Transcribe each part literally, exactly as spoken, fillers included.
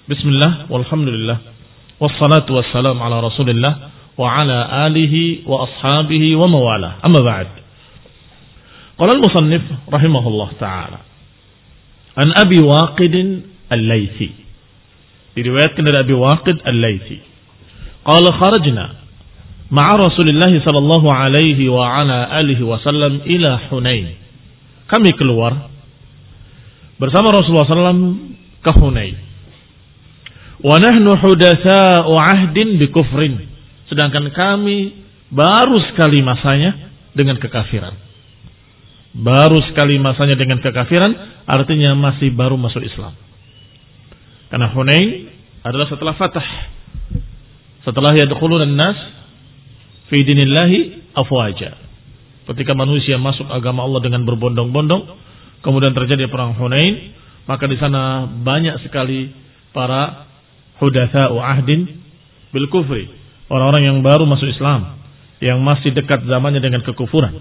Bismillah, walhamdulillah, wassalatu wassalamu ala rasulillah, wa ala alihi wa ashabihi wa mawalah. Amma ba'd. Qala al-musannif rahimahullah ta'ala, an Abi Waqid al-Laythi, diriwayatkan dari Abi Waqid al-Laythi, qala kharajna ma'a Rasulillah sallallahu alaihi wa ala alihi wasallam ila Hunain. Kami keluar bersama Rasulullah sallallahu alaihi wasallam ke Hunain. Wa nahnu hudatsa'u 'ahdin bi kufrin. Sedangkan kami baru sekali masanya dengan kekafiran. Baru sekali masanya dengan kekafiran, artinya masih baru masuk Islam. Karena Hunain adalah setelah Fatah. Setelah yadkhuluna an-nas fi dinillahi afwaja. Ketika manusia masuk agama Allah dengan berbondong-bondong, kemudian terjadi perang Hunain, maka di sana banyak sekali para hudatsa'u ahdin bil kufri, orang-orang yang baru masuk Islam, yang masih dekat zamannya dengan kekufuran.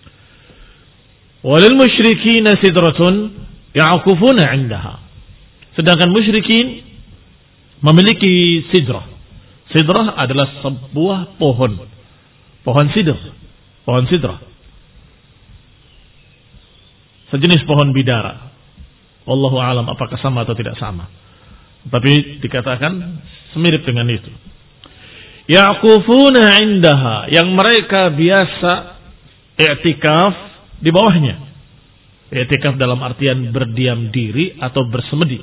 Walil musyrikin sidratun ya'kufuna 'indaha. Sedangkan musyrikin memiliki sidrah. Sidrah adalah sebuah pohon. Pohon sidr. Pohon sidrah. Sejenis pohon bidara. Wallahu a'lam apakah sama atau tidak sama. Tapi dikatakan semirip dengan itu. Ya'kufuna 'indaha, yang mereka biasa i'tikaf di bawahnya. I'tikaf dalam artian berdiam diri atau bersemedi.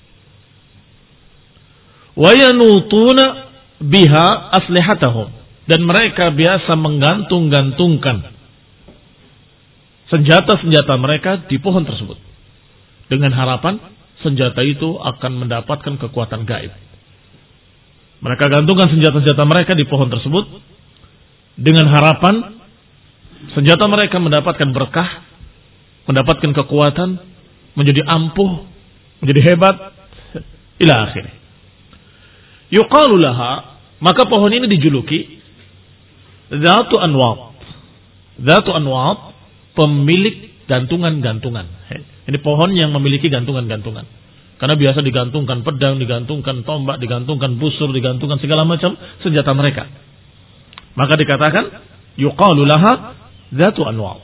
Wa yanutuna biha aslihatahum, dan mereka biasa menggantung-gantungkan senjata-senjata mereka di pohon tersebut dengan harapan senjata itu akan mendapatkan kekuatan gaib. Mereka gantungkan senjata-senjata mereka di pohon tersebut dengan harapan senjata mereka mendapatkan berkah, mendapatkan kekuatan, menjadi ampuh, menjadi hebat, ila akhir. Yuqalu laha, maka pohon ini dijuluki Dzatu Anwat. Dzatu Anwat, pemilik gantungan-gantungan. Ini pohon yang memiliki gantungan-gantungan. Karena biasa digantungkan pedang, digantungkan tombak, digantungkan busur, digantungkan segala macam senjata mereka. Maka dikatakan yuqalu laha Dzatu Anwat.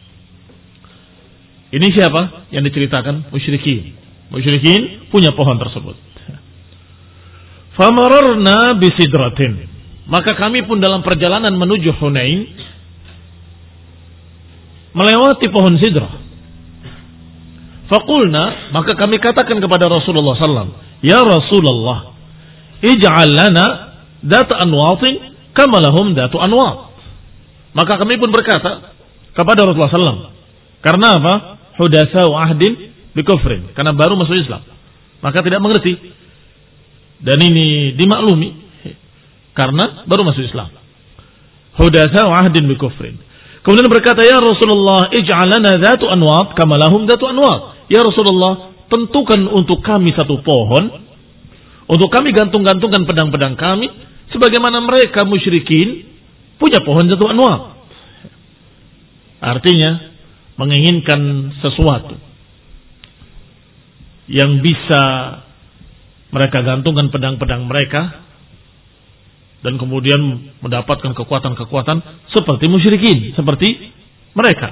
Ini siapa yang diceritakan? Musyrikin. Musyrikin punya pohon tersebut. Famararna bisidratin. Maka kami pun dalam perjalanan menuju Hunain melewati pohon sidrah. Faqulna, maka kami katakan kepada Rasulullah sallallahu alaihi wasallam, ya Rasulullah, ij'al lana dzata anwatin kama lahum dzatu anwat. Maka kami pun berkata kepada Rasulullah sallallahu alaihi wasallam, karena apa? Hudatsa'u ahdin bi kufrin, karena baru masuk Islam, maka tidak mengerti. Dan ini dimaklumi karena baru masuk Islam. Hudatsa'u ahdin bi kufrin. Kemudian berkata, ya Rasulullah, ij'al lana dzatu anwat kama lahum dzatu anwat. Ya Rasulullah, tentukan untuk kami satu pohon, untuk kami gantung-gantungkan pedang-pedang kami, sebagaimana mereka musyrikin punya pohon dzatu anwat. Artinya menginginkan sesuatu yang bisa mereka gantungkan pedang-pedang mereka dan kemudian mendapatkan kekuatan-kekuatan seperti musyrikin, seperti mereka.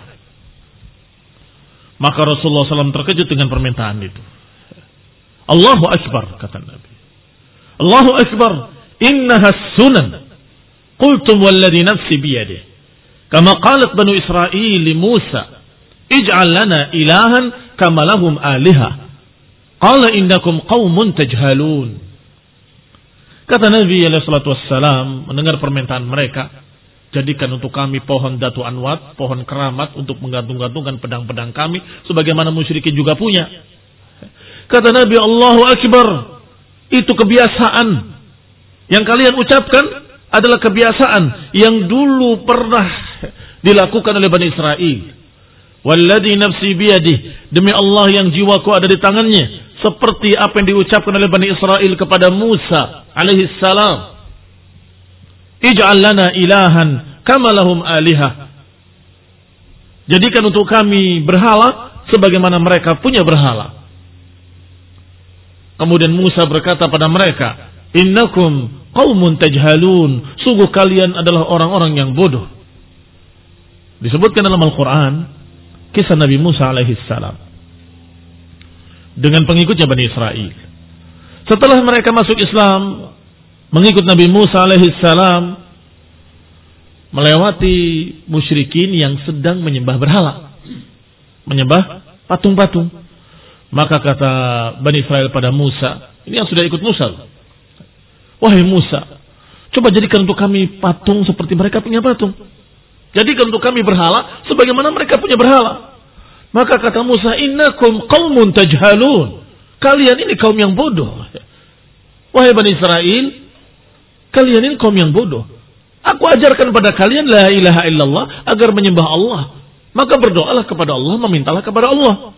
Maka Rasulullah sallallahu alaihi wasallam terkejut dengan permintaan itu. Allahu Akbar, kata Nabi. Allahu Akbar, innaha sunan. Qultum walladhi nafsi biyadihi. Kama qalat Banu Israil li Musa, ij'al lana ilahan kama lahum aliha. Qala innakum qaumun tajhalun. Kata Nabi alaihi salatu wassalam mendengar permintaan mereka, jadikan untuk kami pohon Dzatu Anwat, pohon keramat untuk menggantung-gantungkan pedang-pedang kami, sebagaimana musyrikin juga punya. Kata Nabi, Allahu Akbar, itu kebiasaan yang kalian ucapkan adalah kebiasaan yang dulu pernah dilakukan oleh Bani Israel. Walladzi nafsi biyadihi, demi Allah yang jiwaku ada di tangannya, seperti apa yang diucapkan oleh Bani Israel kepada Musa alaihi salam. Ij'al lana ilahan kama lahum alihah. Jadikan untuk kami berhala sebagaimana mereka punya berhala. Kemudian Musa berkata pada mereka, innakum qaumun tajhalun, sungguh kalian adalah orang-orang yang bodoh. Disebutkan dalam Al-Quran kisah Nabi Musa alaihi salam dengan pengikutnya Bani Israel. Setelah mereka masuk Islam, mengikut Nabi Musa alaihi salam, melewati musyrikin yang sedang menyembah berhala, menyembah patung-patung. Maka kata Bani Israel pada Musa, ini yang sudah ikut Musa, wahai Musa, coba jadikan untuk kami patung seperti mereka punya patung. Jadikan untuk kami berhala sebagaimana mereka punya berhala. Maka kata Musa, innakum qaumun tajhalun, kalian ini kaum yang bodoh. Wahai Bani Israel, kalian ini kaum yang bodoh. Aku ajarkan pada kalian la ilaha illallah agar menyembah Allah. Maka berdoalah kepada Allah, memintalah kepada Allah.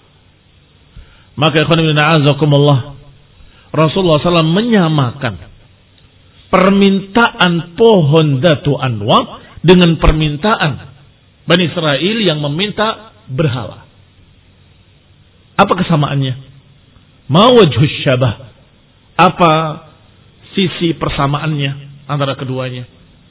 Maka ikhwan fillah a'azakumullah, Rasulullah sallallahu alaihi wasallam menyamakan permintaan pohon Datu Anwar dengan permintaan Bani Israel yang meminta berhala. Apa kesamaannya? Ma wajhus syabah? Apa sisi persamaannya antara keduanya?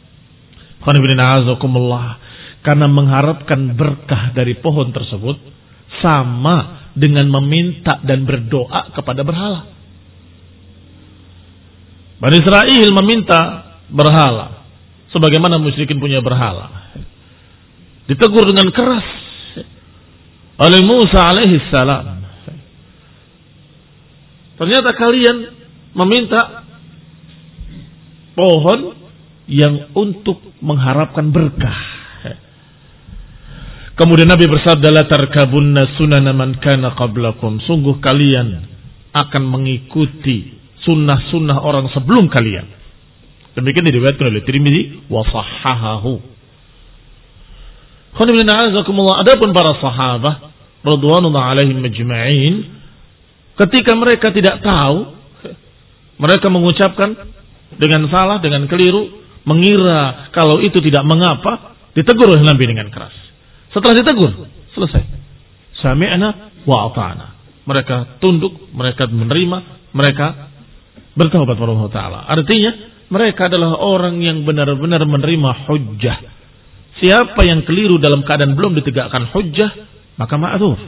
Karena mengharapkan berkah dari pohon tersebut sama dengan meminta dan berdoa kepada berhala. Bani Israel meminta berhala sebagaimana musyrikin punya berhala. Ditegur dengan keras oleh Musa alaihi salam. Ternyata kalian meminta pohon yang untuk mengharapkan berkah. Kemudian Nabi bersabda, la tarkabunna sunana man kana qablakum, sungguh kalian akan mengikuti sunnah-sunnah orang sebelum kalian. Demikian diriwayatkan oleh Tirmidzi wa sahhahahu. Adapun para sahabat radhiyallahu alaihim majma'in, ketika mereka tidak tahu, mereka mengucapkan dengan salah, dengan keliru, mengira kalau itu tidak mengapa, ditegur oleh Nabi dengan keras. Setelah ditegur, selesai. Sami'na wa ata'na. Mereka tunduk, mereka menerima, mereka bertaubat kepada Allah Ta'ala. Artinya, mereka adalah orang yang benar-benar menerima hujjah. Siapa yang keliru dalam keadaan belum ditegakkan hujjah, maka ma'dzur.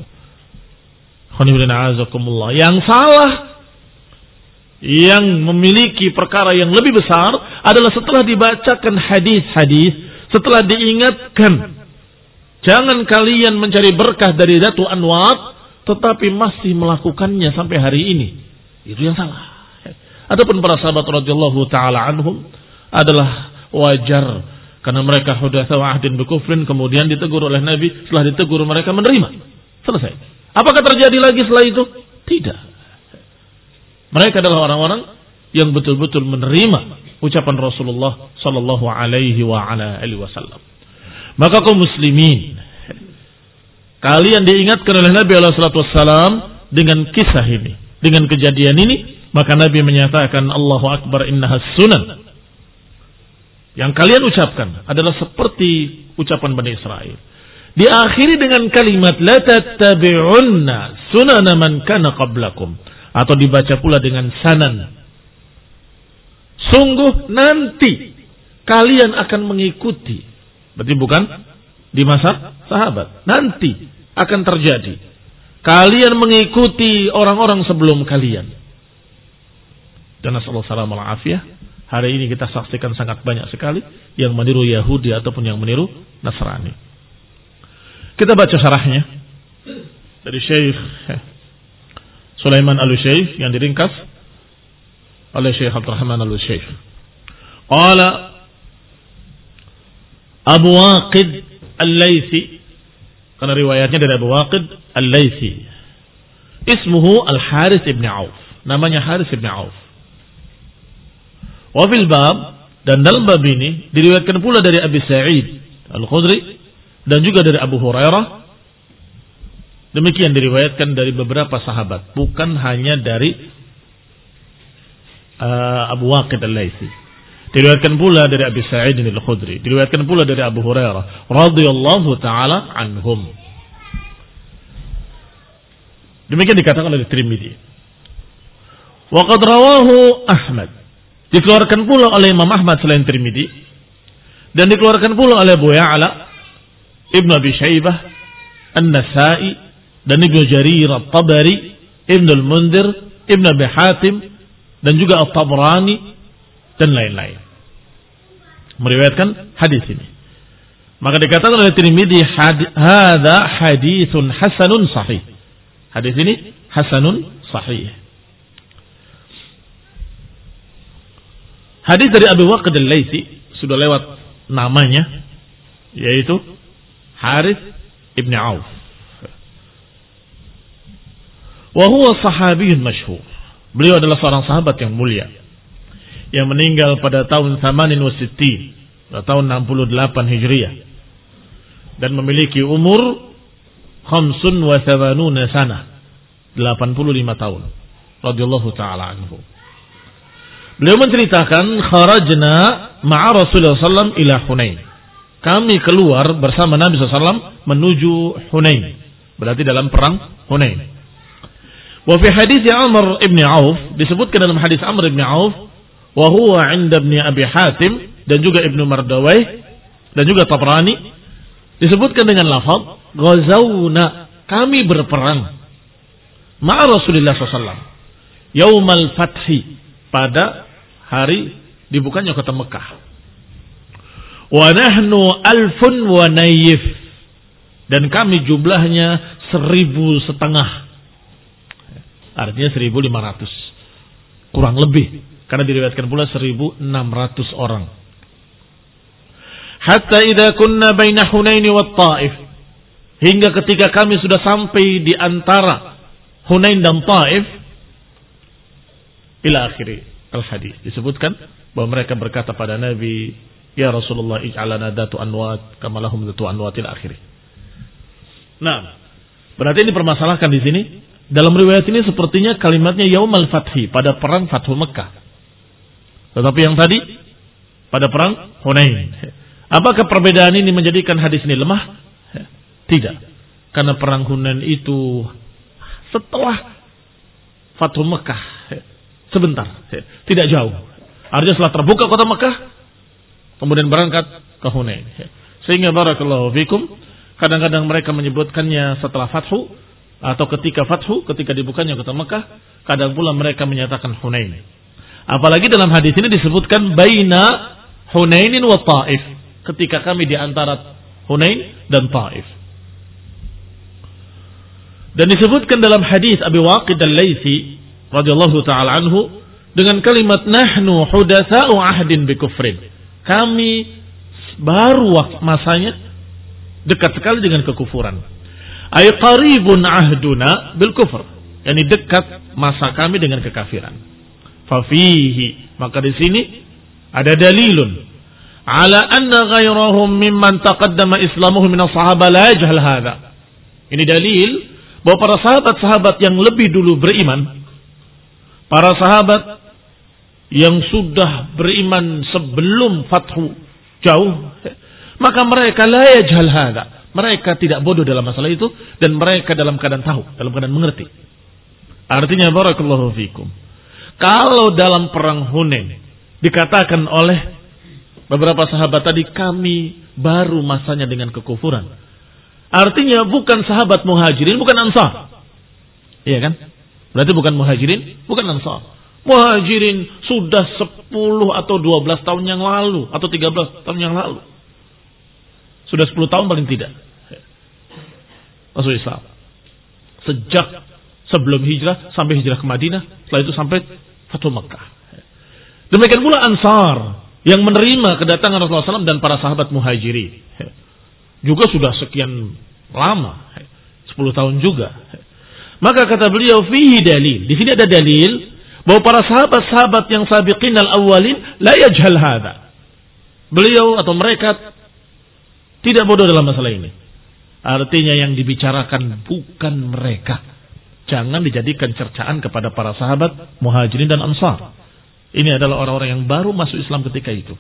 Yang salah, yang memiliki perkara yang lebih besar adalah setelah dibacakan hadis-hadis, setelah diingatkan, jangan kalian mencari berkah dari Datu Anwar, tetapi masih melakukannya sampai hari ini. Itu yang salah. Adapun para sahabat radhiyallahu taala anhum adalah wajar karena mereka hudatsa ahdin bikufrin, kemudian ditegur oleh Nabi, setelah ditegur mereka menerima. Selesai. Apakah terjadi lagi setelah itu? Tidak. Mereka adalah orang-orang yang betul-betul menerima ucapan Rasulullah sallallahu alaihi wa ala alihi wasallam. Maka kaum muslimin, kalian diingatkan oleh Nabi alaihi salatu wasallam dengan kisah ini, dengan kejadian ini, maka Nabi menyatakan Allahu akbar innahas sunan. Yang kalian ucapkan adalah seperti ucapan Bani Israel. Diakhiri dengan kalimat la tattabi'unna sunana man kana qablakum, atau dibaca pula dengan sanan. Sungguh nanti kalian akan mengikuti. Berarti bukan di masa sahabat. Nanti akan terjadi. Kalian mengikuti orang-orang sebelum kalian. Dan nasallahu salam wal afiyah. Hari ini kita saksikan sangat banyak sekali yang meniru Yahudi ataupun yang meniru Nasrani. Kita baca syarahnya dari Syekh Sulaiman Al-Syekh yang diringkas oleh Syekh Abdul Rahman Al-Syekh. Qala Abu Waqid Al-Laythi, karena riwayatnya dari Abu Waqid Al-Laythi. Ismuhu Al-Harith ibn Auf. Namanya Harith ibn Auf. Wa fil bab, dan dalam bab ini diriwayatkan pula dari Abi Sa'id Al-Khudri dan juga dari Abu Hurairah. Demikian diriwayatkan dari beberapa sahabat, bukan hanya dari uh, Abu Waqid Al-Laythi. Diriwayatkan pula dari Abi Sa'id Al-Khudri, diriwayatkan pula dari Abu Hurairah radhiyallahu taala anhum. Demikian dikatakan oleh Tirmidzi. Wa qad rawahu Ahmad. Dikeluarkan pula oleh Imam Ahmad selain Tirmidzi, dan dikeluarkan pula oleh Abu Ya'la, Ibnu Abi Syaibah, An-Nasa'i, dan Ibnu Jarir At-Tabari, Ibnu Al-Mundhir, Ibnu Abi Hatim, dan juga At-Tabrani dan lain-lain meriwayatkan hadis ini. Maka dikatakan oleh Tirmidzi, hadza haditsun hasanun sahih. Hadis ini hasanun sahih. Hadis dari Abu Waqid Al-Laitsi sudah lewat namanya, yaitu Harith ibn Auf. Wa huwa sahabiyyun masyhur. Beliau adalah seorang sahabat yang mulia yang meninggal pada tahun thamanin wa sittin, tahun enam puluh delapan Hijriah, dan memiliki umur khamsun wa thamanuna sanah, delapan puluh lima tahun, radhiyallahu taala anhu. Beliau menceritakan, kharajna ma'a Rasulullah sallallahu alaihi wasallam ila Hunain. Kami keluar bersama Nabi sallallahu alaihi wasallam menuju Hunain. Berarti dalam perang Hunain. Wa fi hadits Amr ibn Auf, disebutkan dalam hadis Amr ibn Auf, wa huwa 'inda Ibn Abi Hatim, dan juga Ibnu Mardawai, dan juga Tabrani, disebutkan dengan lafaz ghazawna, kami berperang ma'a Rasulullah sallallahu alaihi wasallam yaumal fathi, pada hari dibukanya kota Mekah. Wa nahnu alfun wa nayif, dan kami jumlahnya seribu setengah, artinya seribu lima ratus kurang lebih, karena diriwayatkan pula seribu enam ratus orang. Hatta idza kunna baina Hunain wa Taif, hingga ketika kami sudah sampai di antara Hunain dan Taif, ila akhiri al-hadis, disebutkan bahwa mereka berkata pada Nabi, ya Rasulullah, ij'alana datu anwat kama lahum datu anwat, ila akhiri. Nah, berarti ini permasalahkan di sini. Dalam riwayat ini sepertinya kalimatnya yaumal fathi, pada perang Fathu Mekah. Tetapi yang tadi pada perang Hunain. Apakah perbedaan ini menjadikan hadis ini lemah? Tidak. Karena perang Hunain itu setelah Fathu Mekah, sebentar, tidak jauh. Artinya setelah terbuka kota Mekah, kemudian berangkat ke Hunain. Sehingga barakallahu fikum, kadang-kadang mereka menyebutkannya setelah Fathu, atau ketika Fathu, ketika dibukanya kota Mekah. Kadang pula mereka menyatakan Hunain. Apalagi dalam hadis ini disebutkan baina Hunainin wa Taif, ketika kami di antara Hunain dan Taif. Dan disebutkan dalam hadis Abu Waqid Al-Laitsi radhiyallahu taala anhu dengan kalimat nahnu hudatsa'u ahdin bi kufrin. Kami baru masanya dekat sekali dengan kekufuran. Ay qaribun ahduna bil kufr, yakni dekat masa kami dengan kekafiran. Fa fihi, maka di sini ada dalilun ala anna ghairahum mimman taqaddama islamuhum min as-sahabah la yajhal hadha. Ini dalil bahwa para sahabat-sahabat yang lebih dulu beriman, para sahabat yang sudah beriman sebelum Fathu jauh, maka mereka la yajhal hadha, mereka tidak bodoh dalam masalah itu, dan mereka dalam keadaan tahu, dalam keadaan mengerti. Artinya barakallahu fikum, kalau dalam perang Hunain dikatakan oleh beberapa sahabat tadi kami baru masanya dengan kekufuran, artinya bukan sahabat muhajirin, bukan ansar. Iya kan? Berarti bukan muhajirin, bukan ansar. Muhajirin sudah sepuluh atau dua belas tahun yang lalu, atau tiga belas tahun yang lalu. Sudah sepuluh tahun paling tidak masuk Islam. Sejak sebelum hijrah sampai hijrah ke Madinah, setelah itu sampai Fathu Mekah. Demikian pula ansar yang menerima kedatangan Rasulullah shallallahu alaihi wasallam dan para sahabat muhajirin juga sudah sekian lama, sepuluh tahun juga. Maka kata beliau, fihi dalil, di sini ada dalil bahwa para sahabat-sahabat yang sabiqin al-awwalin la yajhal hadha. Beliau atau mereka tidak bodoh dalam masalah ini. Artinya yang dibicarakan bukan mereka. Jangan dijadikan cercaan kepada para sahabat muhajirin dan ansar. Ini adalah orang-orang yang baru masuk Islam ketika itu.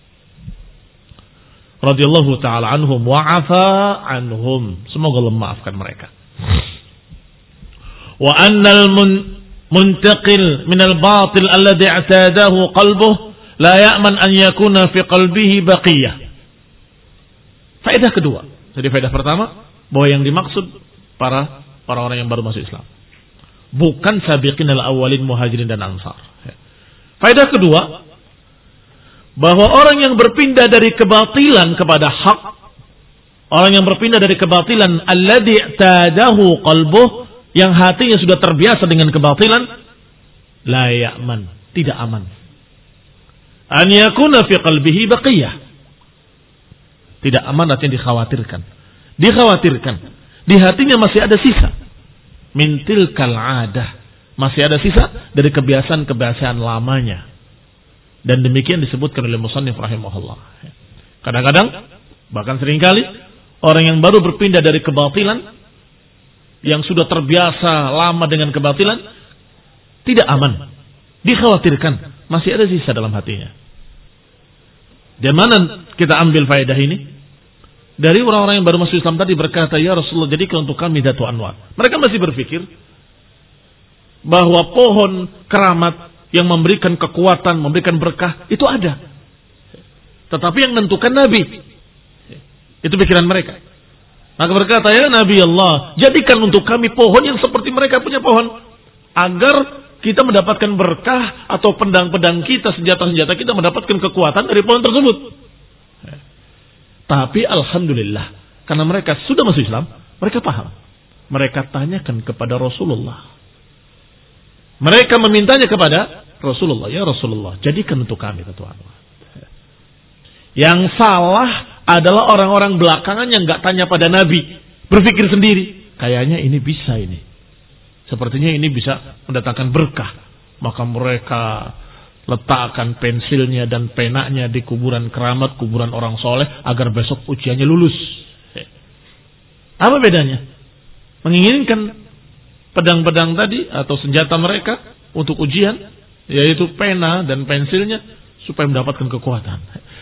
Radhiyallahu ta'ala anhum wa'afa anhum. Semoga Allah memaafkan mereka. Wa annal mun muntaqil minal batil alladhi i'tadahu qalbuh la ya'man an yakuna fi qalbihi baqiyah. Faedah kedua. Jadi faedah pertama bahwa yang dimaksud para orang-orang yang baru masuk Islam, bukan sabiqin al-awwalin muhajirin dan ansar. Faedah kedua, bahwa orang yang berpindah dari kebatilan kepada hak, orang yang berpindah dari kebatilan alladhi i'tadahu qalbuh, yang hatinya sudah terbiasa dengan kebatilan, la ya'man, tidak aman. An yakuna fi qalbihi baqiyah. Tidak aman artinya dikhawatirkan. Dikhawatirkan. Di hatinya masih ada sisa. Min tilkal adah. Masih ada sisa dari kebiasaan-kebiasaan lamanya. Dan demikian disebutkan oleh musannif rahimahullah. Kadang-kadang, bahkan seringkali, orang yang baru berpindah dari kebatilan, yang sudah terbiasa lama dengan kebatilan, tidak aman. Dikhawatirkan. Masih ada sisa dalam hatinya. Dari mana kita ambil faedah ini? Dari orang-orang yang baru masuk Islam tadi berkata, ya Rasulullah, jadikan untuk kami Datu Anwar. Mereka masih berpikir bahwa pohon keramat yang memberikan kekuatan, memberikan berkah, itu ada. Tetapi yang menentukan Nabi. Itu pikiran mereka. Maka berkata, ya Nabi Allah, jadikan untuk kami pohon yang seperti mereka punya pohon. Agar kita mendapatkan berkah atau pedang-pedang kita, senjata-senjata kita mendapatkan kekuatan dari pohon tersebut. Tapi alhamdulillah, karena mereka sudah masuk Islam, mereka paham. Mereka tanyakan kepada Rasulullah. Mereka memintanya kepada Rasulullah. Ya Rasulullah, jadikan untuk kami Datu Anwar. Yang salah adalah orang-orang belakangan yang gak tanya pada Nabi. Berpikir sendiri. Kayaknya ini bisa ini. Sepertinya ini bisa mendatangkan berkah. Maka mereka letakkan pensilnya dan penanya di kuburan keramat, kuburan orang soleh, agar besok ujiannya lulus. Apa bedanya? Menginginkan pedang-pedang tadi atau senjata mereka untuk ujian, yaitu pena dan pensilnya, supaya mendapatkan kekuatan.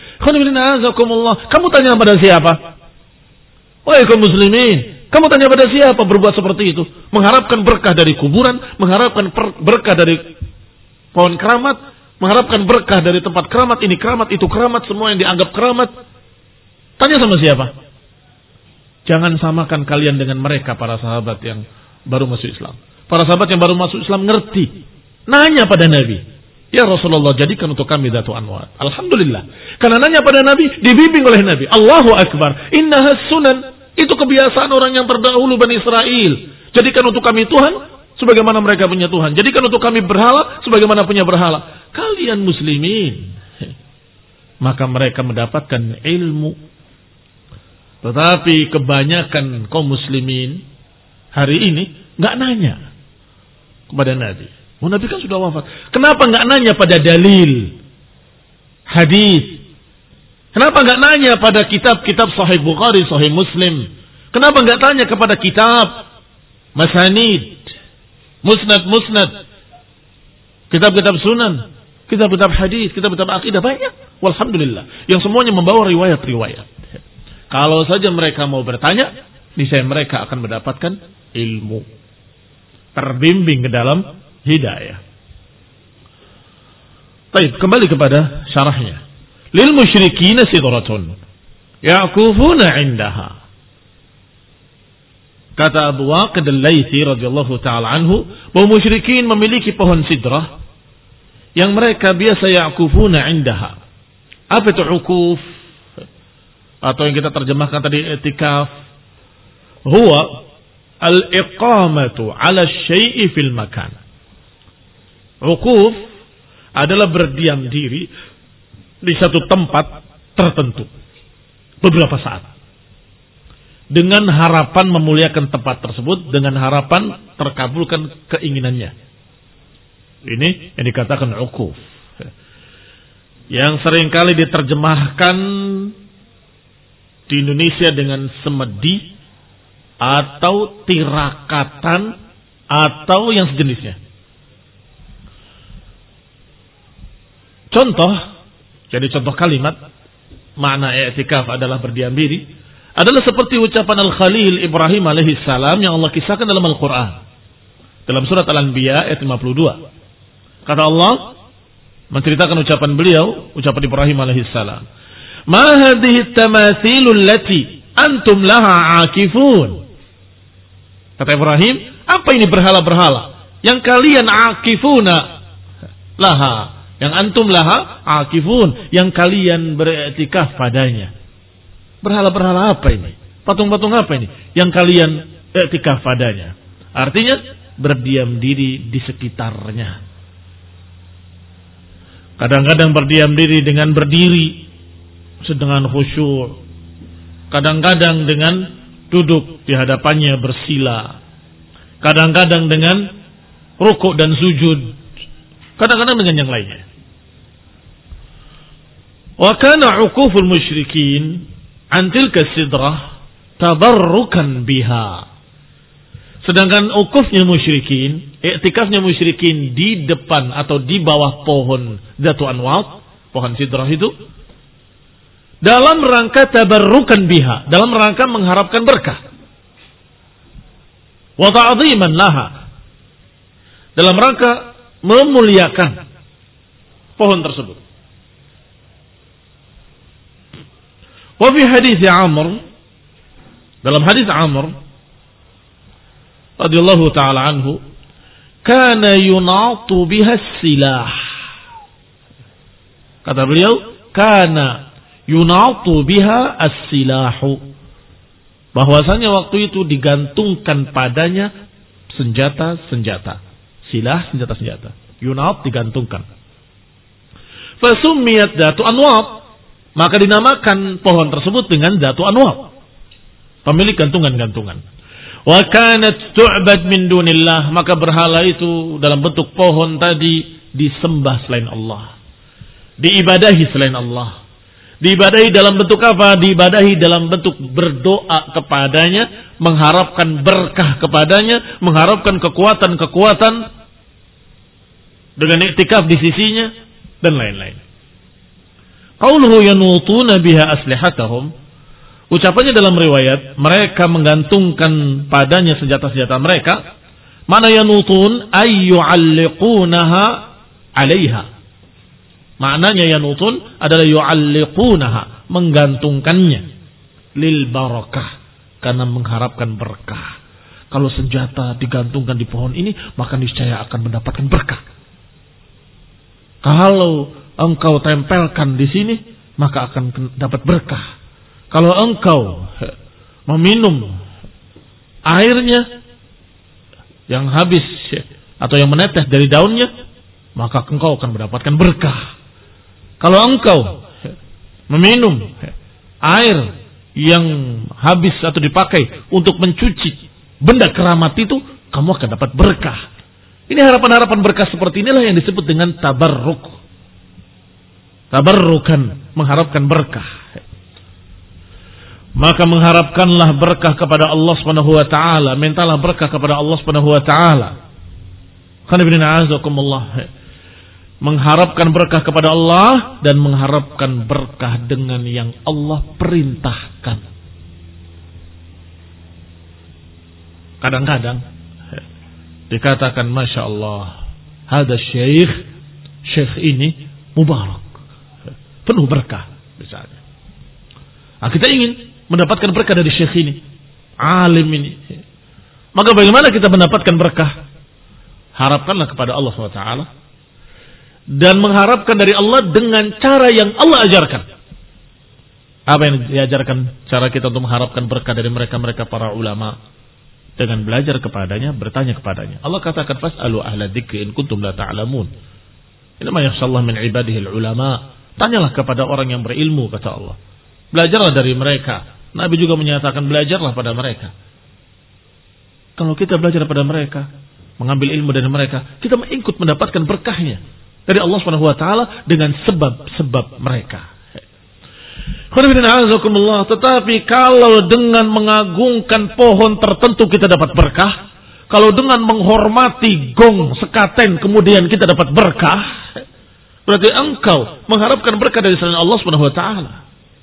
Kamu tanya pada siapa? Wahai kaum muslimin, kamu tanya pada siapa berbuat seperti itu? Mengharapkan berkah dari kuburan, mengharapkan berkah dari pohon keramat, mengharapkan berkah dari tempat keramat, ini keramat, itu keramat, semua yang dianggap keramat. Tanya sama siapa? Jangan samakan kalian dengan mereka, para sahabat yang baru masuk Islam. Para sahabat yang baru masuk Islam ngerti. Nanya pada Nabi, ya Rasulullah, jadikan untuk kami Datu Anwar. Alhamdulillah. Karena nanya pada Nabi, dibimbing oleh Nabi. Allahu Akbar. Innahas sunan. Itu kebiasaan orang yang terdahulu Bani Israel. Jadikan untuk kami Tuhan sebagaimana mereka punya Tuhan. Jadikan untuk kami berhala sebagaimana punya berhala. Kalian muslimin. Maka mereka mendapatkan ilmu. Tetapi kebanyakan kaum muslimin hari ini nggak nanya kepada Nabi. Oh, Nabi kan sudah wafat. Kenapa nggak nanya pada dalil hadis? Kenapa nggak nanya pada kitab-kitab Sahih Bukhari, Sahih Muslim? Kenapa nggak tanya kepada kitab Masanid, Musnad-Musnad, kitab-kitab Sunan, kitab-kitab hadis, kitab-kitab akidah, banyak. Walhamdulillah, yang semuanya membawa riwayat-riwayat. Kalau saja mereka mau bertanya, niscaya mereka akan mendapatkan ilmu, terbimbing ke dalam hidayah. Baik, kembali kepada syarahnya. Lil musyrikin sidratun ya'kufuna 'indaha. Kata Abu Waqid al-Laythi radhiyallahu taala anhu, bahwa musyrikin memiliki pohon sidrah yang mereka biasa ya'kufuna 'indaha. Apa itu ukuf? Atau yang kita terjemahkan tadi i'tikaf. Huwa al-iqamatu 'ala asy-syai'i fil makan. Ukuf adalah berdiam diri di satu tempat tertentu beberapa saat dengan harapan memuliakan tempat tersebut, dengan harapan terkabulkan keinginannya. Ini yang dikatakan ukuf, yang seringkali diterjemahkan di Indonesia dengan semedi atau tirakatan atau yang sejenisnya. Contoh, jadi contoh kalimat makna i'tikaf adalah berdiam diri, adalah seperti ucapan Al-Khalil Ibrahim alaihi salam yang Allah kisahkan dalam Al-Quran. Dalam surat Al-Anbiya ayat lima puluh dua. Kata Allah menceritakan ucapan beliau, ucapan Ibrahim alaihissalam. Ma hadhihi tamathilul lati antum laha akifun. Kata Ibrahim, apa ini berhala-berhala yang kalian akifuna laha, yang antum laha akifun, yang kalian beriktikaf padanya. Berhala-berhala apa ini? Patung-patung apa ini yang kalian iktikaf padanya? Artinya berdiam diri di sekitarnya. Kadang-kadang berdiam diri dengan berdiri sedang khusyuk. Kadang-kadang dengan duduk di hadapannya bersila. Kadang-kadang dengan rukuk dan sujud. Kadang-kadang dengan yang lainnya. Wa kana 'uquful musyrikin an tilka sidrah tabarrukan biha. Sedangkan ukufnya musyrikin, iktikafnya musyrikin di depan atau di bawah pohon Zatu Anwat, pohon sidrah itu, dalam rangka tabarrukan biha, dalam rangka mengharapkan berkah. Wa ta'dhiman laha, dalam rangka memuliakan pohon tersebut. Wa fi hadis Amr, dalam hadis Amr radhiyallahu taala anhu, kana yunatu biha silah. Kata beliau, kana yunatu biha as-silahu, bahwasanya waktu itu digantungkan padanya senjata-senjata. Silah, senjata-senjata. Yunat, digantungkan. Fasumiyat Zatu Anwat, maka dinamakan pohon tersebut dengan Zatu Anwat, pemilik gantungan-gantungan. Wa kanat tu'bad min dunillah, maka berhala itu dalam bentuk pohon tadi disembah selain Allah, diibadahi selain Allah. Diibadahi dalam bentuk apa? Diibadahi dalam bentuk berdoa kepadanya, mengharapkan berkah kepadanya, mengharapkan kekuatan-kekuatan dengan iktikaf di sisinya dan lain-lain. Qauluhu yanutuna biha aslihatahum, ucapannya dalam riwayat, mereka menggantungkan padanya senjata-senjata mereka. Mana yanutun ay yu'alliqunaha 'alaiha. Maknanya yanutun adalah yu'alliqunaha, menggantungkannya lil barakah, karena mengharapkan berkah. Kalau senjata digantungkan di pohon ini, maka niscaya akan mendapatkan berkah. Kalau engkau tempelkan di sini, maka akan dapat berkah. Kalau engkau meminum airnya yang habis atau yang menetes dari daunnya, maka engkau akan mendapatkan berkah. Kalau engkau meminum air yang habis atau dipakai untuk mencuci benda keramat itu, kamu akan dapat berkah. Ini harapan-harapan berkah seperti inilah yang disebut dengan tabarruk. Tabarrukan, mengharapkan berkah. Maka mengharapkanlah berkah kepada Allah Subhanahu wa taala, mintalah berkah kepada Allah Subhanahu wa taala. Mengharapkan berkah kepada Allah dan mengharapkan berkah dengan yang Allah perintahkan. Kadang-kadang dikatakan, Masya Allah, hada syekh, syekh ini mubarak, penuh berkah misalnya. Nah, kita ingin mendapatkan berkah dari syekh ini, alim ini. Maka bagaimana kita mendapatkan berkah? Harapkanlah kepada Allah subhanahu wa taala dan mengharapkan dari Allah dengan cara yang Allah ajarkan. Apa yang diajarkan cara kita untuk mengharapkan berkah dari mereka-mereka para ulama? Dengan belajar kepadanya, bertanya kepadanya. Allah katakan, fas'alu ahla dzikri in kuntum la ta'lamun. Inna ma yakhshallahu min ibadihi ulama. Tanyalah kepada orang yang berilmu, kata Allah. Belajarlah dari mereka. Nabi juga menyatakan, belajarlah pada mereka. Kalau kita belajar pada mereka, mengambil ilmu dari mereka, kita ikut mendapatkan berkahnya dari Allah Subhanahu wa taala dengan sebab-sebab mereka. Tetapi kalau dengan mengagungkan pohon tertentu kita dapat berkah, kalau dengan menghormati gong sekaten kemudian kita dapat berkah, berarti engkau mengharapkan berkah dari selain Allah Subhanahu wa taala.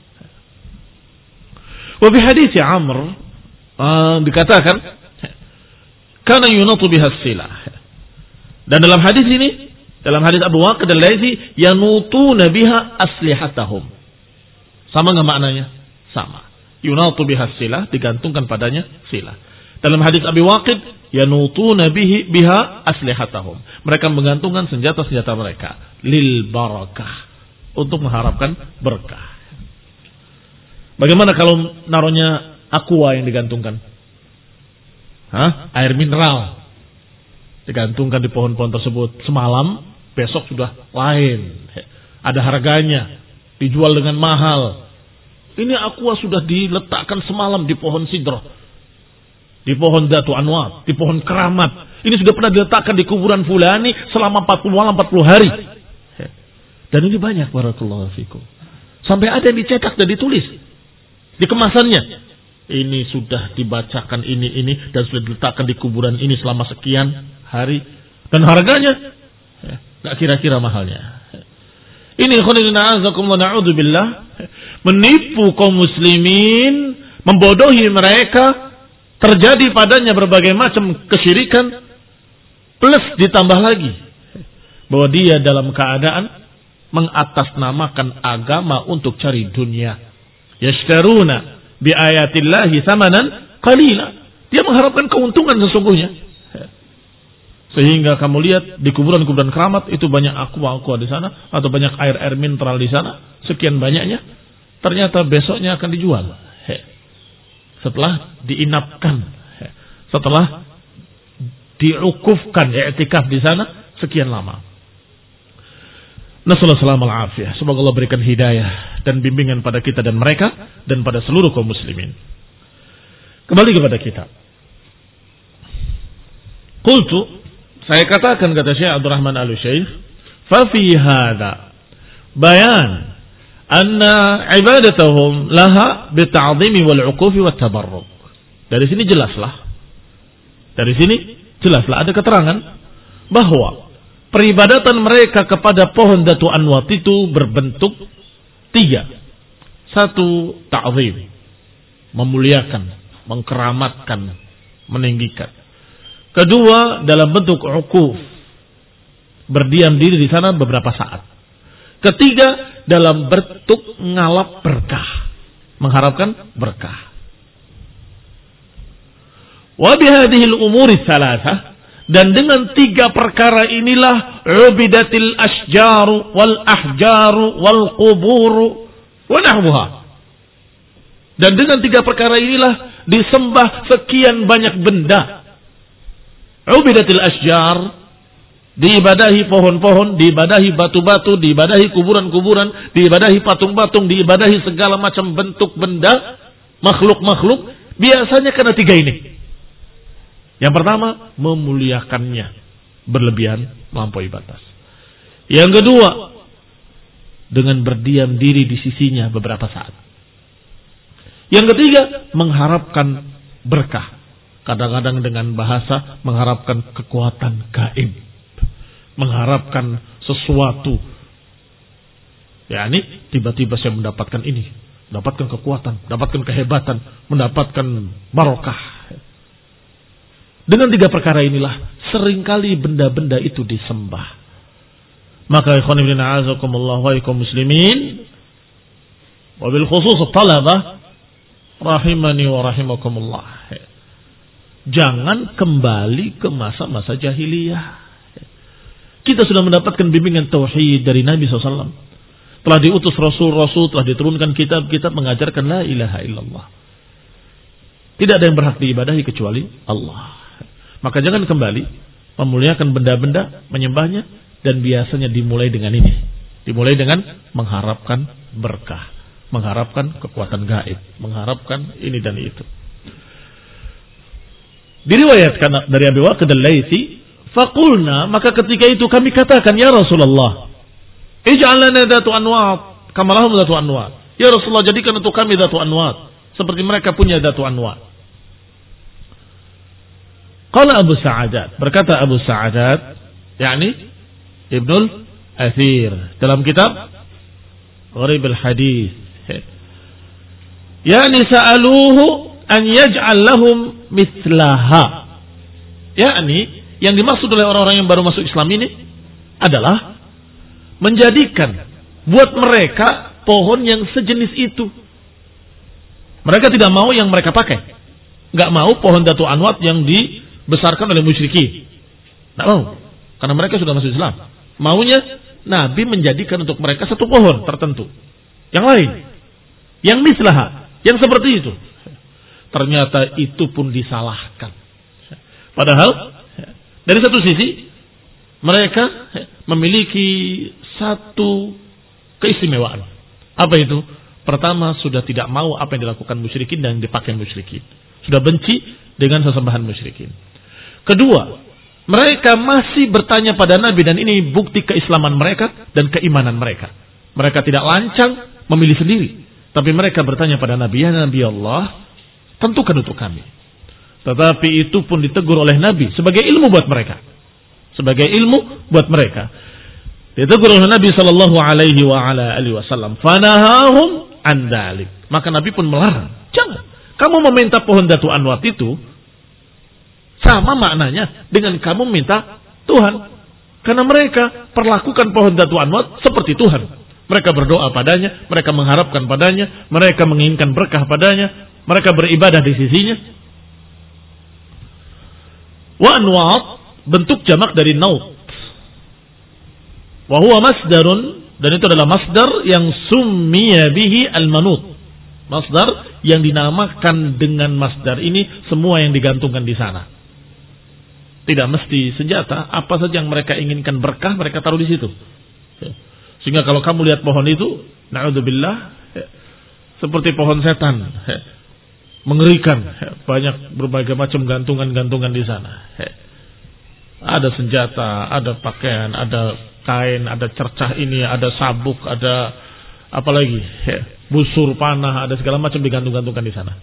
Wa bi hadits Amr uh, dikatakan, kana yunatu bihas silah. Dan dalam hadis ini, dalam hadis Abu Waqid al-Laitsi, yanutuna biha aslihatahum. Sama enggak maknanya? Sama. Yunatu bihas silah, digantungkan padanya silah. Dalam hadis Abi Waqid, yanutuna bihi biha aslihatahum. Mereka menggantungkan senjata-senjata mereka lil barakah, untuk mengharapkan berkah. Bagaimana kalau naruhnya aqua yang digantungkan? Hah? Air mineral digantungkan di pohon-pohon tersebut. Semalam, besok sudah lain. Ada harganya, dijual dengan mahal. Ini aqua sudah diletakkan semalam di pohon sidroh, di pohon Datu Anwat, di pohon keramat. Ini sudah pernah diletakkan di kuburan fulani selama empat puluh malam, empat puluh hari. Dan ini banyak, barakallahu fikum. Sampai ada yang dicetak dan ditulis di kemasannya. Ini sudah dibacakan ini ini dan sudah diletakkan di kuburan ini selama sekian hari. Dan harganya enggak kira-kira mahalnya. Ini khonidina azakumullah na'udzubillah, menipu kaum muslimin, membodohi mereka, terjadi padanya berbagai macam kesyirikan, plus ditambah lagi bahwa dia dalam keadaan mengatasnamakan agama untuk cari dunia. Yashtaruna bi ayatillahi thamanan qalila. Dia mengharapkan keuntungan sesungguhnya. Sehingga kamu lihat di kuburan-kuburan keramat itu banyak aqua-aqua di sana, atau banyak air-air mineral di sana, sekian banyaknya, ternyata besoknya akan dijual. Setelah diinapkan, setelah diukufkan i'tikaf di sana sekian lama. Nasallahu alaihi wasallam. Semoga Allah berikan hidayah dan bimbingan pada kita dan mereka dan pada seluruh kaum muslimin. Kembali kepada kita. Qultu, saya katakan, kata Syekh Abdurrahman Al-Syekh, fa fi hadza bayan anna ibadatahum laha bita'zimi wal 'uqufi wat tabarruk. Dari sini jelaslah. Dari sini jelaslah ada keterangan bahwa peribadatan mereka kepada pohon Datu Anwat itu berbentuk tiga. Satu, ta'zim, memuliakan, mengkeramatkan, meninggikan. Kedua, dalam bentuk uquf, berdiam diri di sana beberapa saat. Ketiga, dalam bentuk ngalap berkah, mengharapkan berkah. Wa bihadhil umuri tsalatsah, dan dengan tiga perkara inilah ubidatil asjaru wal ahjaru wal quburu wa nahwuha. Dan dengan tiga perkara inilah disembah sekian banyak benda. Ubidatil asjar, diibadahi pohon-pohon, diibadahi batu-batu, diibadahi kuburan-kuburan, diibadahi patung-patung, diibadahi segala macam bentuk benda, makhluk-makhluk, biasanya karena tiga ini. Yang pertama, memuliakannya berlebihan, melampaui batas. Yang kedua, dengan berdiam diri di sisinya beberapa saat. Yang ketiga, mengharapkan berkah. Kadang-kadang dengan bahasa mengharapkan kekuatan gaib, mengharapkan sesuatu. Ya, ini tiba-tiba saya mendapatkan ini, mendapatkan kekuatan, mendapatkan kehebatan, mendapatkan barokah. Dengan tiga perkara inilah seringkali benda-benda itu disembah. Maka ikhwan ibn a'azakumullah wa ikum muslimin, wabil khusus talabah rahimani wa rahimakumullah, jangan kembali ke masa-masa jahiliyah. Kita sudah mendapatkan bimbingan tauhid dari Nabi shallallahu alaihi wasallam. Telah diutus Rasul-Rasul, telah diturunkan kitab-kitab mengajarkan la ilaha illallah. Tidak ada yang berhak diibadahi kecuali Allah. Maka jangan kembali memuliakan benda-benda, menyembahnya, dan biasanya dimulai dengan ini. Dimulai dengan mengharapkan berkah, mengharapkan kekuatan gaib, mengharapkan ini dan itu. Diriwayatkan dari Abi Waqid al-Laitsi, faqulna, maka ketika itu kami katakan, ya Rasulullah, ij'al lana Datu Anwat kama lahum Datu Anwat. Ya Rasulullah, jadikan untuk kami Datu Anwat seperti mereka punya Datu Anwat. Qala Abu Sa'adat, berkata Abu Sa'adat, yakni Ibnul Athir dalam kitab Gharib al-Hadis, yakni sa'aluhu an yaj'al lahum mithlaha, yakni yang dimaksud oleh orang-orang yang baru masuk Islam ini adalah menjadikan buat mereka pohon yang sejenis itu. Mereka tidak mau yang mereka pakai. Nggak mau pohon Datu Anwat yang dibesarkan oleh musyrikin. Nggak mau. Karena mereka sudah masuk Islam. Maunya Nabi menjadikan untuk mereka satu pohon tertentu. Yang lain. Yang mislaha. Yang seperti itu. Ternyata itu pun disalahkan. Padahal dari satu sisi mereka memiliki satu keistimewaan. Apa itu? Pertama, sudah tidak mau apa yang dilakukan musyrikin dan dipakai musyrikin. Sudah benci dengan sesembahan musyrikin. Kedua, mereka masih bertanya pada Nabi, dan ini bukti keislaman mereka dan keimanan mereka. Mereka tidak lancang memilih sendiri, tapi mereka bertanya pada Nabi, ya Nabi Allah, tentukan untuk kami. Tetapi itu pun ditegur oleh Nabi sebagai ilmu buat mereka. Sebagai ilmu buat mereka. Ditegur oleh Nabi sallallahu alaihi wa ala alihi wasallam. Fanahahum an dzalik. Maka Nabi pun melarang. Jangan. Kamu meminta pohon Datu Anwat itu sama maknanya dengan kamu minta Tuhan. Karena mereka perlakukan pohon Datu Anwat seperti Tuhan. Mereka berdoa padanya, mereka mengharapkan padanya, mereka menginginkan berkah padanya, mereka beribadah di sisinya. Wa anwat bentuk jamak dari naut. Wa huwa masdarun, dan itu adalah masdar yang summiya bihi al-manut. Masdar yang dinamakan dengan masdar ini semua yang digantungkan di sana. Tidak mesti senjata, apa saja yang mereka inginkan berkah mereka taruh di situ. Sehingga kalau kamu lihat pohon itu, na'udzubillah, seperti pohon setan. Mengerikan, banyak berbagai macam gantungan-gantungan di sana. Ada senjata, ada pakaian, ada kain, ada cercah ini, ada sabuk, ada apa lagi, busur panah, ada segala macam digantung-gantungkan di sana.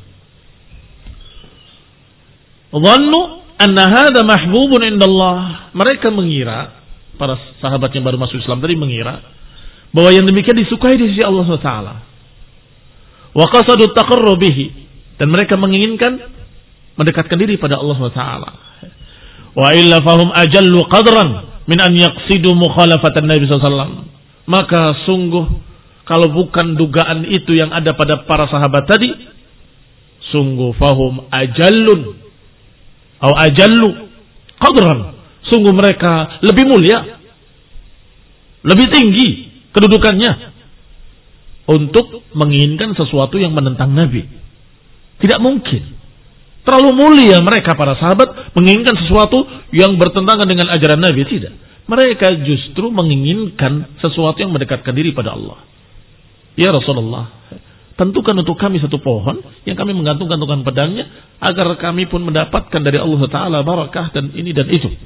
Dhannu anna hadha mahbubun indallah. Mereka mengira, para sahabat yang baru masuk Islam tadi mengira bahwa yang demikian disukai di sisi Allah subhanahu wa taala. Wa qasadu taqarrub bihi. Dan mereka menginginkan mendekatkan diri pada Allah subhanahu wa taala. Wa illa fahum ajallu qadran min an yaqsidu mukhalafatan Nabi sallallahu alaihi wasallam. Maka sungguh kalau bukan dugaan itu yang ada pada para sahabat tadi, sungguh fahum ajallun atau ajallu qadran. Sungguh mereka lebih mulia, lebih tinggi kedudukannya untuk menginginkan sesuatu yang menentang Nabi. Tidak mungkin. Terlalu mulia mereka para sahabat menginginkan sesuatu yang bertentangan dengan ajaran Nabi. Tidak. Mereka justru menginginkan sesuatu yang mendekatkan diri pada Allah. Ya Rasulullah, tentukan untuk kami satu pohon yang kami menggantungkan pedangnya agar kami pun mendapatkan dari Allah Ta'ala barakah dan ini dan itu.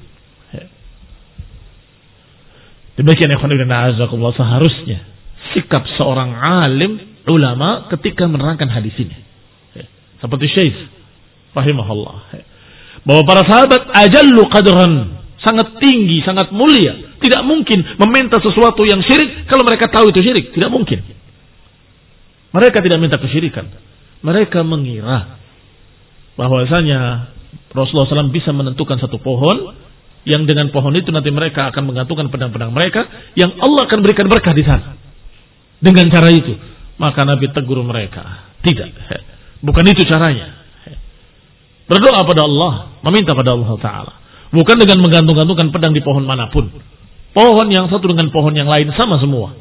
Demikian ikhwan fillah azakumullah, seharusnya sikap seorang alim ulama ketika menerangkan hadis ini. Seperti Syekh rahimahullah, bahwa para sahabat ajallu qadran, sangat tinggi, sangat mulia. Tidak mungkin meminta sesuatu yang syirik kalau mereka tahu itu syirik. Tidak mungkin. Mereka tidak minta kesyirikan. Mereka mengira bahwasanya Rasulullah shallallahu alaihi wasallam bisa menentukan satu pohon yang dengan pohon itu nanti mereka akan menggantungkan pedang-pedang mereka yang Allah akan berikan berkah di sana. Dengan cara itu, maka Nabi tegur mereka. Tidak. Bukan itu caranya. Berdoa pada Allah, meminta pada Allah Ta'ala. Bukan dengan menggantung-gantungkan pedang di pohon manapun. Pohon yang satu dengan pohon yang lain sama semua.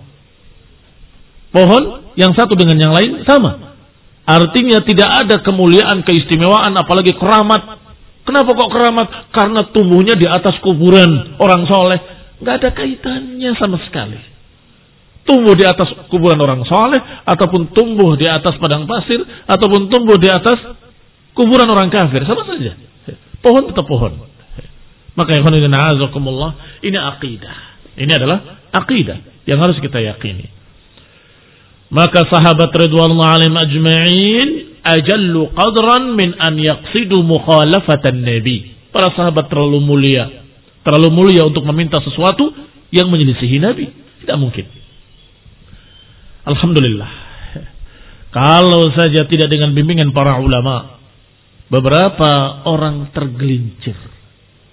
Pohon yang satu dengan yang lain sama. Artinya tidak ada kemuliaan, keistimewaan, apalagi keramat. Kenapa kok keramat? Karena tumbuhnya di atas kuburan orang soleh. Gak ada kaitannya sama sekali. Tumbuh di atas kuburan orang soleh, ataupun tumbuh di atas padang pasir, ataupun tumbuh di atas kuburan orang kafir, sama saja. Pohon tetap pohon. Maka ya azakumullah, ini akidah. Ini adalah akidah yang harus kita yakini. Maka sahabat ridwanullah alaihim ajma'in ajallu qadran min an yaqsidu mukhalafatan nabi. Para sahabat terlalu mulia, terlalu mulia untuk meminta sesuatu yang menyelisihi Nabi. Tidak mungkin. Alhamdulillah. Kalau saja tidak dengan bimbingan para ulama, beberapa orang tergelincir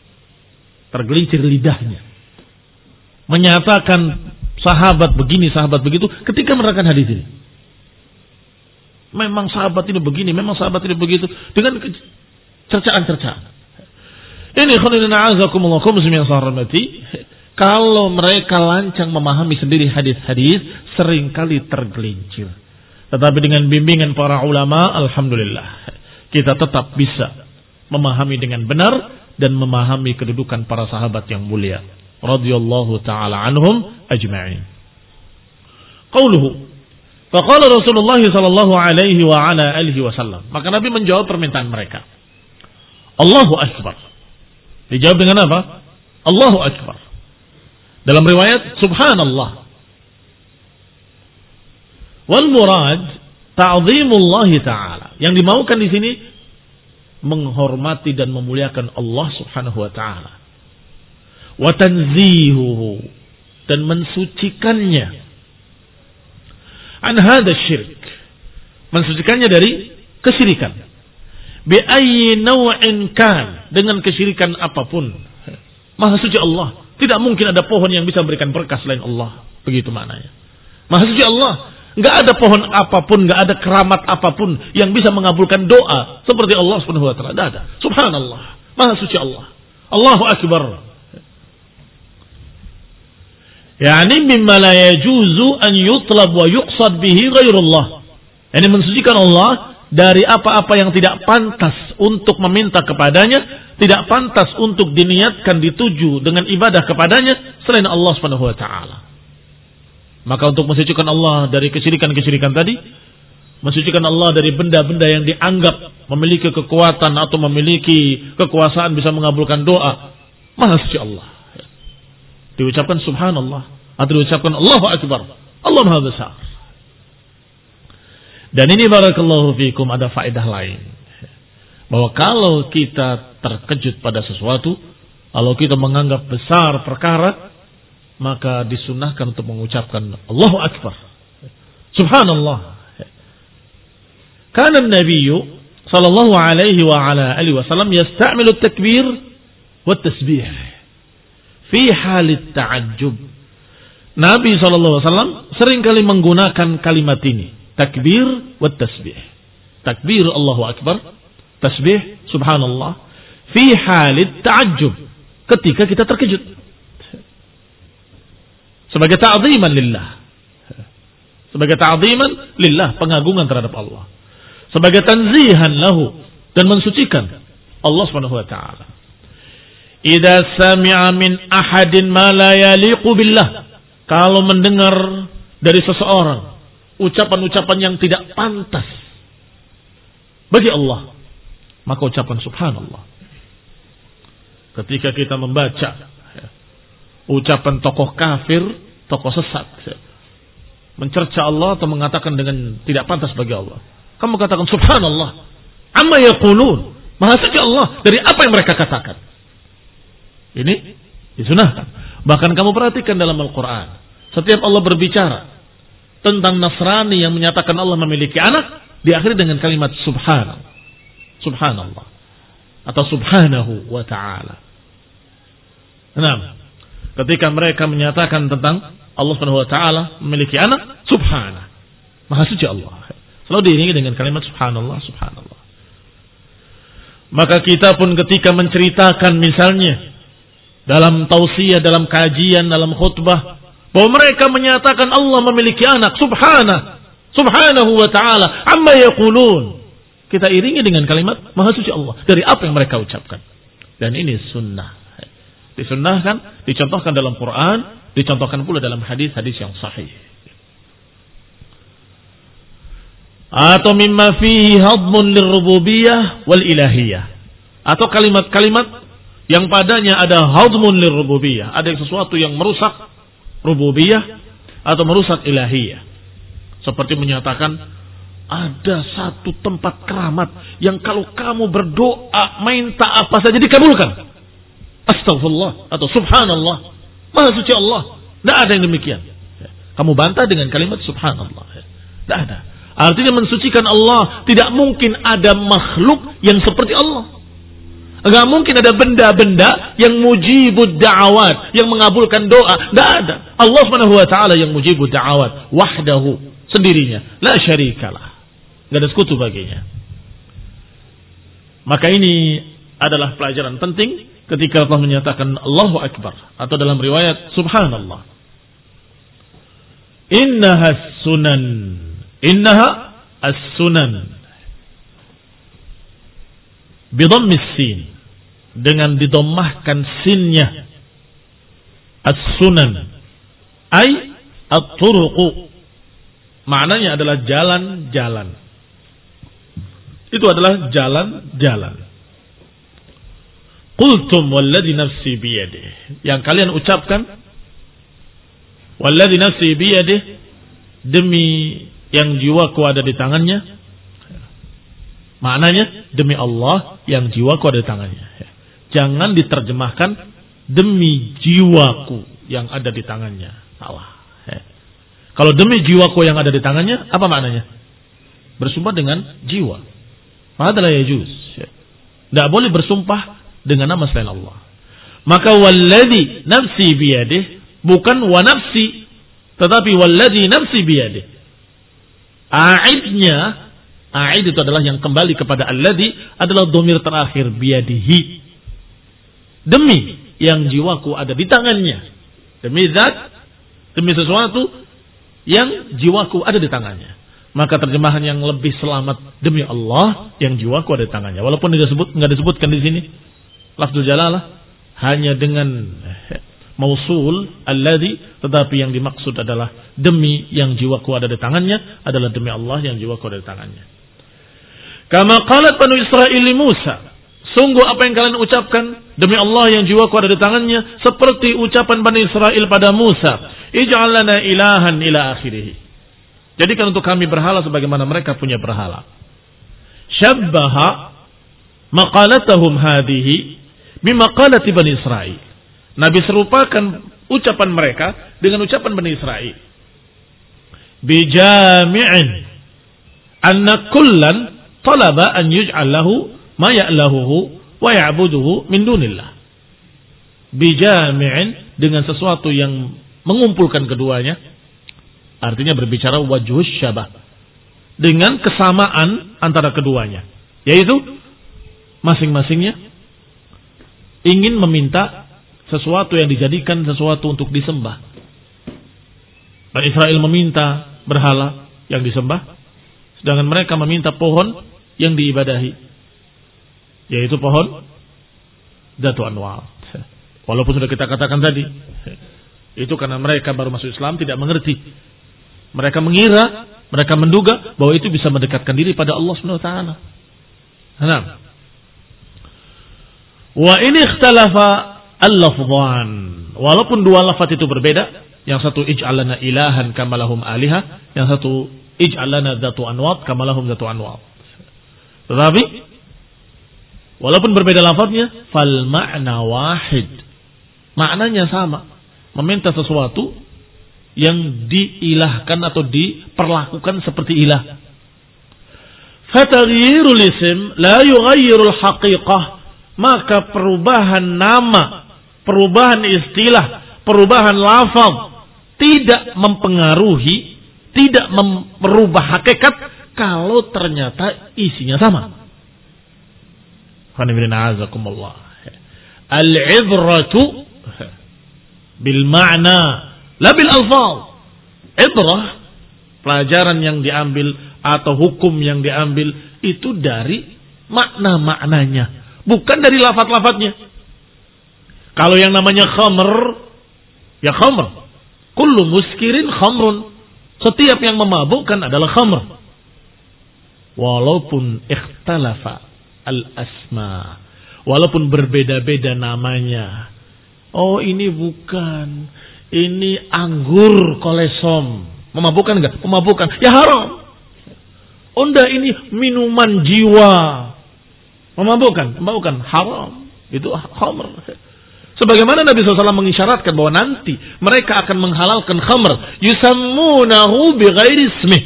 tergelincir lidahnya. Menyatakan sahabat begini, sahabat begitu ketika menerangkan hadis ini. Memang sahabat ini begini, memang sahabat ini begitu. Dengan cercaan-cercaan. Ini khonidina azakumullah muslim yang saya hormati. Kalau mereka lancang memahami sendiri hadis-hadis, seringkali tergelincir. Tetapi dengan bimbingan para ulama, alhamdulillah, kita tetap bisa memahami dengan benar dan memahami kedudukan para sahabat yang mulia. Radhiyallahu ta'ala anhum ajma'in. Qauluhu, faqala Rasulullah sallallahu alaihi wa ala alihi wasallam. Maka Nabi menjawab permintaan mereka. Allahu Akbar. Dijawab dengan apa? Allahu Akbar. Dalam riwayat Subhanallah. Wal murad ta'zimullah ta'ala. Yang dimaukan di sini menghormati dan memuliakan Allah Subhanahu wa taala. Wa tanzihuhu, dan mensucikannya. An hadha syirik. Mensucikannya dari kesyirikan. Bi ayyi naw'in kan, dengan kesyirikan apapun. Maha suci Allah. Tidak mungkin ada pohon yang bisa memberikan berkah selain Allah. Begitu maknanya. Maha suci Allah. Enggak ada pohon apapun, enggak ada keramat apapun yang bisa mengabulkan doa seperti Allah Subhanahu wa taala. Enggak ada. Subhanallah. Maha suci Allah. Allahu Akbar. Yani mimma la yajuzu an yutlab wa yuqsad bihi ghairullah. Yani mensucikan Allah dari apa-apa yang tidak pantas untuk meminta kepadanya, tidak pantas untuk diniatkan dituju dengan ibadah kepadanya selain Allah Subhanahu wa taala. Maka untuk mensucikan Allah dari kesyirikan-kesyirikan tadi, mensucikan Allah dari benda-benda yang dianggap memiliki kekuatan atau memiliki kekuasaan bisa mengabulkan doa, Maha suci Allah. Diucapkan subhanallah atau diucapkan Allahu Akbar. Allah Maha besar. Dan ini barakallahu fikum ada faedah lain. Bahwa kalau kita terkejut pada sesuatu, kalau kita menganggap besar perkara, maka disunahkan untuk mengucapkan Allahu Akbar. Subhanallah. Kana an-nabiy sallallahu alaihi wa ala alihi wasallam yasta'milu at-takbir wa at-tasbih fi hal at-ta'ajjub. Nabi sallallahu alaihi wasallam seringkali menggunakan kalimat ini, takbir wa tasbih. Takbir Allahu Akbar, tasbih subhanallah fi halit ta'ajjub, ketika kita terkejut. Sebagai ta'ziman lillah. Sebagai ta'ziman lillah, pengagungan terhadap Allah. Sebagai tanzihan lahu, dan mensucikan Allah Subhanahu wa taala. Idza sami'a min ahadin ma la yaliqu billah. Kalau mendengar dari seseorang ucapan-ucapan yang tidak pantas bagi Allah, maka ucapan subhanallah. Ketika kita membaca ya, ucapan tokoh kafir, tokoh sesat, ya, mencerca Allah atau mengatakan dengan tidak pantas bagi Allah, kamu katakan subhanallah amma yaqulun, maha suci Allah dari apa yang mereka katakan. Ini disunahkan. Bahkan kamu perhatikan dalam Al-Quran, setiap Allah berbicara tentang Nasrani yang menyatakan Allah memiliki anak, diakhiri dengan kalimat subhanallah, subhanallah atau subhanahu wa ta'ala. Nah, ketika mereka menyatakan tentang Allah Subhanahu wa ta'ala memiliki anak, subhanah, maha suci Allah, selalu diiringi dengan kalimat subhanallah, subhanallah. Maka kita pun ketika menceritakan misalnya dalam tausiah, dalam kajian, dalam khutbah, bahwa mereka menyatakan Allah memiliki anak, subhanah, subhanahu wa ta'ala, amma yaqulun, kita iringi dengan kalimat maha suci Allah dari apa yang mereka ucapkan. Dan ini sunnah, disunnahkan, dicontohkan dalam Quran, dicontohkan pula dalam hadis-hadis yang sahih. Atau mimma fihi hadmun lirrububiyah wal ilahiyah, atau kalimat-kalimat yang padanya ada hadmun lirrububiyah, ada sesuatu yang merusak rububiyah atau merusak ilahiyah. Seperti menyatakan ada satu tempat keramat yang kalau kamu berdoa minta apa saja dikabulkan. Astagfirullah atau subhanallah, maha suci Allah. Tidak ada yang demikian. Kamu bantah dengan kalimat subhanallah. Tidak ada. Artinya mensucikan Allah, tidak mungkin ada makhluk yang seperti Allah. Enggak mungkin ada benda-benda yang mujibud da'awat, yang mengabulkan doa. Enggak ada. Allah Subhanahu wa taala yang mujibud da'awat wahdahu, sendirinya, la syarikalah. Enggak ada sekutu baginya. Maka ini adalah pelajaran penting ketika Allah menyatakan Allahu Akbar atau dalam riwayat Subhanallah. Innaha sunan. Innaha as-sunan. Bidhammis sin, dengan didommahkan sinnya. As-sunan ay at-turuqu, maknanya adalah jalan-jalan. Itu adalah jalan-jalan. Qultum walladhi nafsi biyadih, yang kalian ucapkan walladhi nafsi biyadih, demi yang jiwaku ada di tangannya. Maknanya demi Allah yang jiwaku ada di tangannya. Jangan diterjemahkan demi jiwaku yang ada di tangannya. Salah. Kalau demi jiwaku yang ada di tangannya, apa maknanya? Bersumpah dengan jiwa. Padahal ya juz. Tidak boleh bersumpah dengan nama selain Allah. Maka walladhi nafsi biyadih, bukan wa nafsi, tetapi walladhi nafsi biyadih. A'idnya, a'id itu adalah yang kembali kepada alladhi, adalah dhamir terakhir biyadihi. Demi yang jiwaku ada di tangannya. Demi zat, demi sesuatu yang jiwaku ada di tangannya. Maka terjemahan yang lebih selamat demi Allah yang jiwaku ada di tangannya. Walaupun tidak disebut, enggak disebutkan di sini lafzul jalalah, hanya dengan mausul alladhi, tetapi yang dimaksud adalah demi yang jiwaku ada di tangannya, adalah demi Allah yang jiwaku ada di tangannya. Kama qalat Banu Israil li Musa, sungguh apa yang kalian ucapkan demi Allah yang jiwaku ada di tangannya, seperti ucapan Bani Israil pada Musa, ij'al lana ilahan ila akhirih. Jadikan untuk kami berhala sebagaimana mereka punya berhala. Syabbaha maqalatahum hadhihi bimaqalati Bani Israil. Nabi serupakan ucapan mereka dengan ucapan Bani Israil. Bijami'in anna kullan talaba an yuj'al lahu ma ya'lahuhu wa ya'buduhu min dunillah. Bijami'in, dengan sesuatu yang mengumpulkan keduanya. Artinya berbicara wajhus syabah, dengan kesamaan antara keduanya, yaitu masing-masingnya ingin meminta sesuatu yang dijadikan sesuatu untuk disembah. Bani Israil meminta berhala yang disembah, sedangkan mereka meminta pohon yang diibadahi, yaitu pohon Dzatu Anwar. Walaupun sudah kita katakan tadi, itu karena mereka baru masuk Islam, tidak mengerti. Mereka mengira, mereka menduga bahwa itu bisa mendekatkan diri pada Allah Subhanahu wa taala. Nah, wa ini ikhtalafa al-lafdhan, walaupun dua lafaz itu berbeda, yang satu ij'al lana ilahan kama lahum alihah, yang satu ij'al lana dzatu anwat kama lahum dzatu anwat. Tetapi walaupun berbeda lafaznya, fal ma'na wahid. Maknanya sama, meminta sesuatu yang diilahkan atau diperlakukan seperti ilah. Fataghyirul ism la yughayyirul haqiqah, maka perubahan nama, perubahan istilah, perubahan lafaz tidak mempengaruhi, tidak merubah hakikat kalau ternyata isinya sama. Al-ibratu bil ma'na la bil alfaz. Ibrah, pelajaran yang diambil atau hukum yang diambil itu dari makna-maknanya, bukan dari lafaz-lafaznya. Kalau yang namanya khamr, ya khamr. Kullu muskirin khamrun. Setiap yang memabukkan adalah khamr. Walaupun ikhtalafa al-asma, walaupun berbeda-beda namanya. Oh, ini bukan, ini anggur kolesom. Memabukkan enggak? Memabukkan. Ya haram. Onda ini minuman jiwa. Memabukkan, memabukkan, haram. Itu khamr. Sebagaimana Nabi shallallahu alaihi wasallam mengisyaratkan bahwa nanti mereka akan menghalalkan khamr. Yusammunahu bighairi ismih.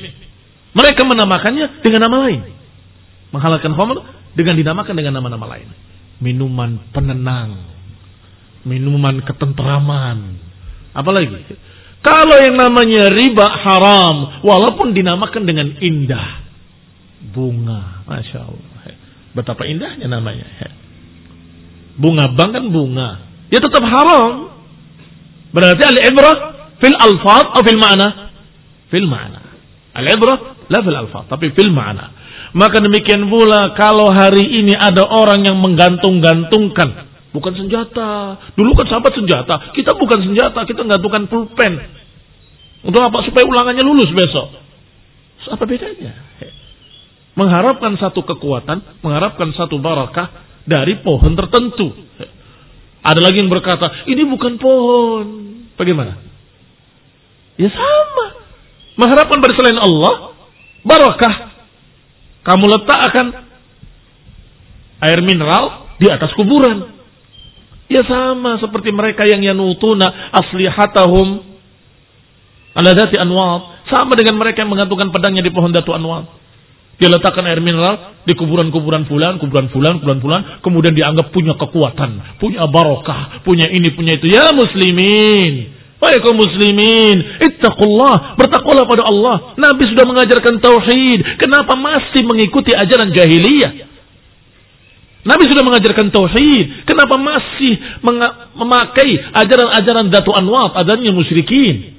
Mereka menamakannya dengan nama lain. Menghalalkan khamr dengan dinamakan dengan nama-nama lain. minuman penenang, minuman ketenteraman. Apalagi kalau yang namanya riba haram, walaupun dinamakan dengan indah, bunga, masya Allah, betapa indahnya namanya. Bunga bank kan bunga, ya tetap haram. Berarti al-ibrah fil alfaz atau fil ma'na? Fil ma'na. Al-ibrah la fil alfaz, tapi fil ma'na. Maka demikian pula kalau hari ini ada orang yang menggantung-gantungkan, bukan senjata. Dulu kan sahabat senjata, kita bukan senjata, kita gantungkan pulpen. Untuk apa? Supaya ulangannya lulus besok. Apa bedanya? Mengharapkan satu kekuatan, mengharapkan satu barakah dari pohon tertentu. Ada lagi yang berkata, ini bukan pohon. Bagaimana? Ya sama. Mengharapkan dari selain Allah barakah. Kamu letakkan air mineral di atas kuburan. Ya sama seperti mereka yang yanutuna aslihatahum ala dati anwat. Sama dengan mereka yang menggantungkan pedangnya di pohon datu anwat. Dia letakkan air mineral di kuburan-kuburan fulan, kuburan fulan, kuburan fulan, kemudian dianggap punya kekuatan, punya barokah, punya ini, punya itu. Ya muslimin, wahai kaum muslimin, ittaqullah, bertakwalah pada Allah. Nabi sudah mengajarkan tauhid, kenapa masih mengikuti ajaran jahiliyah? Nabi sudah mengajarkan tauhid, kenapa masih memakai ajaran-ajaran datu anwat, ajarannya musyrikin?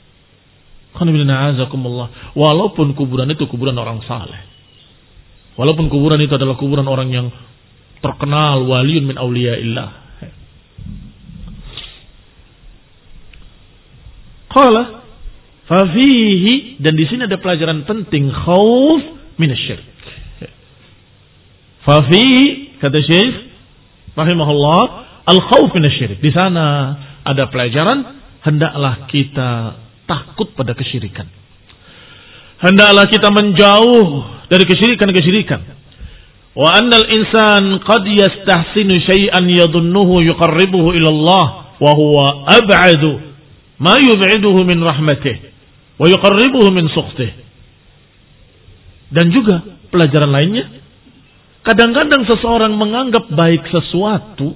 Walaupun kuburan itu kuburan orang saleh, walaupun kuburan itu adalah kuburan orang yang terkenal, waliun min awliyaillah. Qala fafihi, dan di sini ada pelajaran penting, khauf minasyirik. Fafihi, kata Syekh rahimahullah, al khauf minasyirik. Di sana ada pelajaran hendaklah kita takut pada kesyirikan. Hendaklah kita menjauh dari kesyirikan-kesyirikan. Wa annal insan qad yastahsinu syai'an yadhunnuhu yuqarribuhu ila Allah wa huwa ab'adu ma yub'iduhu min rahmatih wa yuqarribuhu min sukhthih. Dan juga pelajaran lainnya, kadang-kadang seseorang menganggap baik sesuatu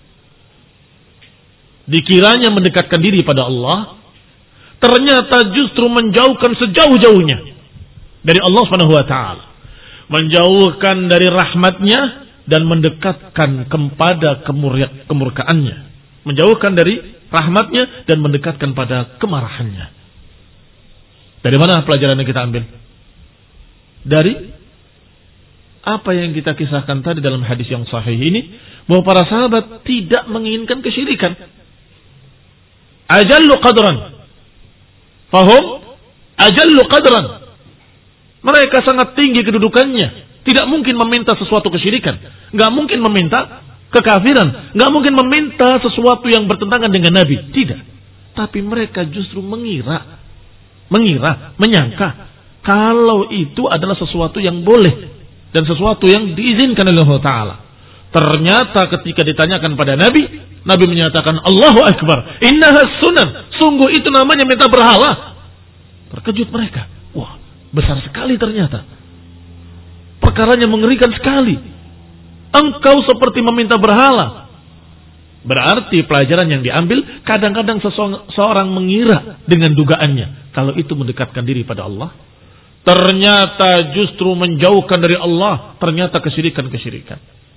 dikiranya mendekatkan diri pada Allah, ternyata justru menjauhkan sejauh-jauhnya dari Allah Subhanahu wa taala, menjauhkan dari rahmatnya dan mendekatkan kepada kemurkaannya, menjauhkan dari rahmatnya dan mendekatkan pada kemarahannya. Dari mana pelajaran yang kita ambil? Dari apa yang kita kisahkan tadi dalam hadis yang sahih ini, bahwa para sahabat tidak menginginkan kesyirikan. Ajallu qadran, fahum ajallu qadran. Mereka sangat tinggi kedudukannya. Tidak mungkin meminta sesuatu kesyirikan. Nggak mungkin meminta kekafiran. Nggak mungkin meminta sesuatu yang bertentangan dengan Nabi. Tidak. Tapi mereka justru mengira, mengira, menyangka kalau itu adalah sesuatu yang boleh dan sesuatu yang diizinkan oleh Allah Ta'ala. Ternyata ketika ditanyakan pada Nabi, Nabi menyatakan Allahu Akbar, innaha sunan. Sungguh itu namanya minta berhala. Terkejut mereka. Wah, besar sekali ternyata. Perkaranya mengerikan sekali. Engkau seperti meminta berhala. Berarti pelajaran yang diambil, kadang-kadang seseorang mengira dengan dugaannya kalau itu mendekatkan diri pada Allah, ternyata justru menjauhkan dari Allah, ternyata kesyirikan-kesyirikan.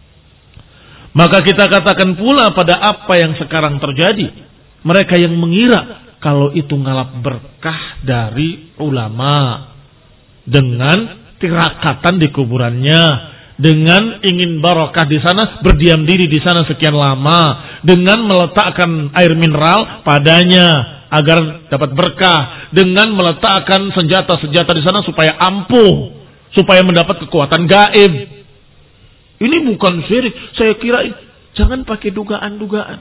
Maka kita katakan pula pada apa yang sekarang terjadi. Mereka yang mengira kalau itu ngalap berkah dari ulama, dengan tirakatan di kuburannya, dengan ingin barokah di sana, berdiam diri di sana sekian lama, dengan meletakkan air mineral padanya agar dapat berkah, dengan meletakkan senjata-senjata di sana supaya ampuh, supaya mendapat kekuatan gaib. Ini bukan syirik. Saya kira jangan pakai dugaan-dugaan.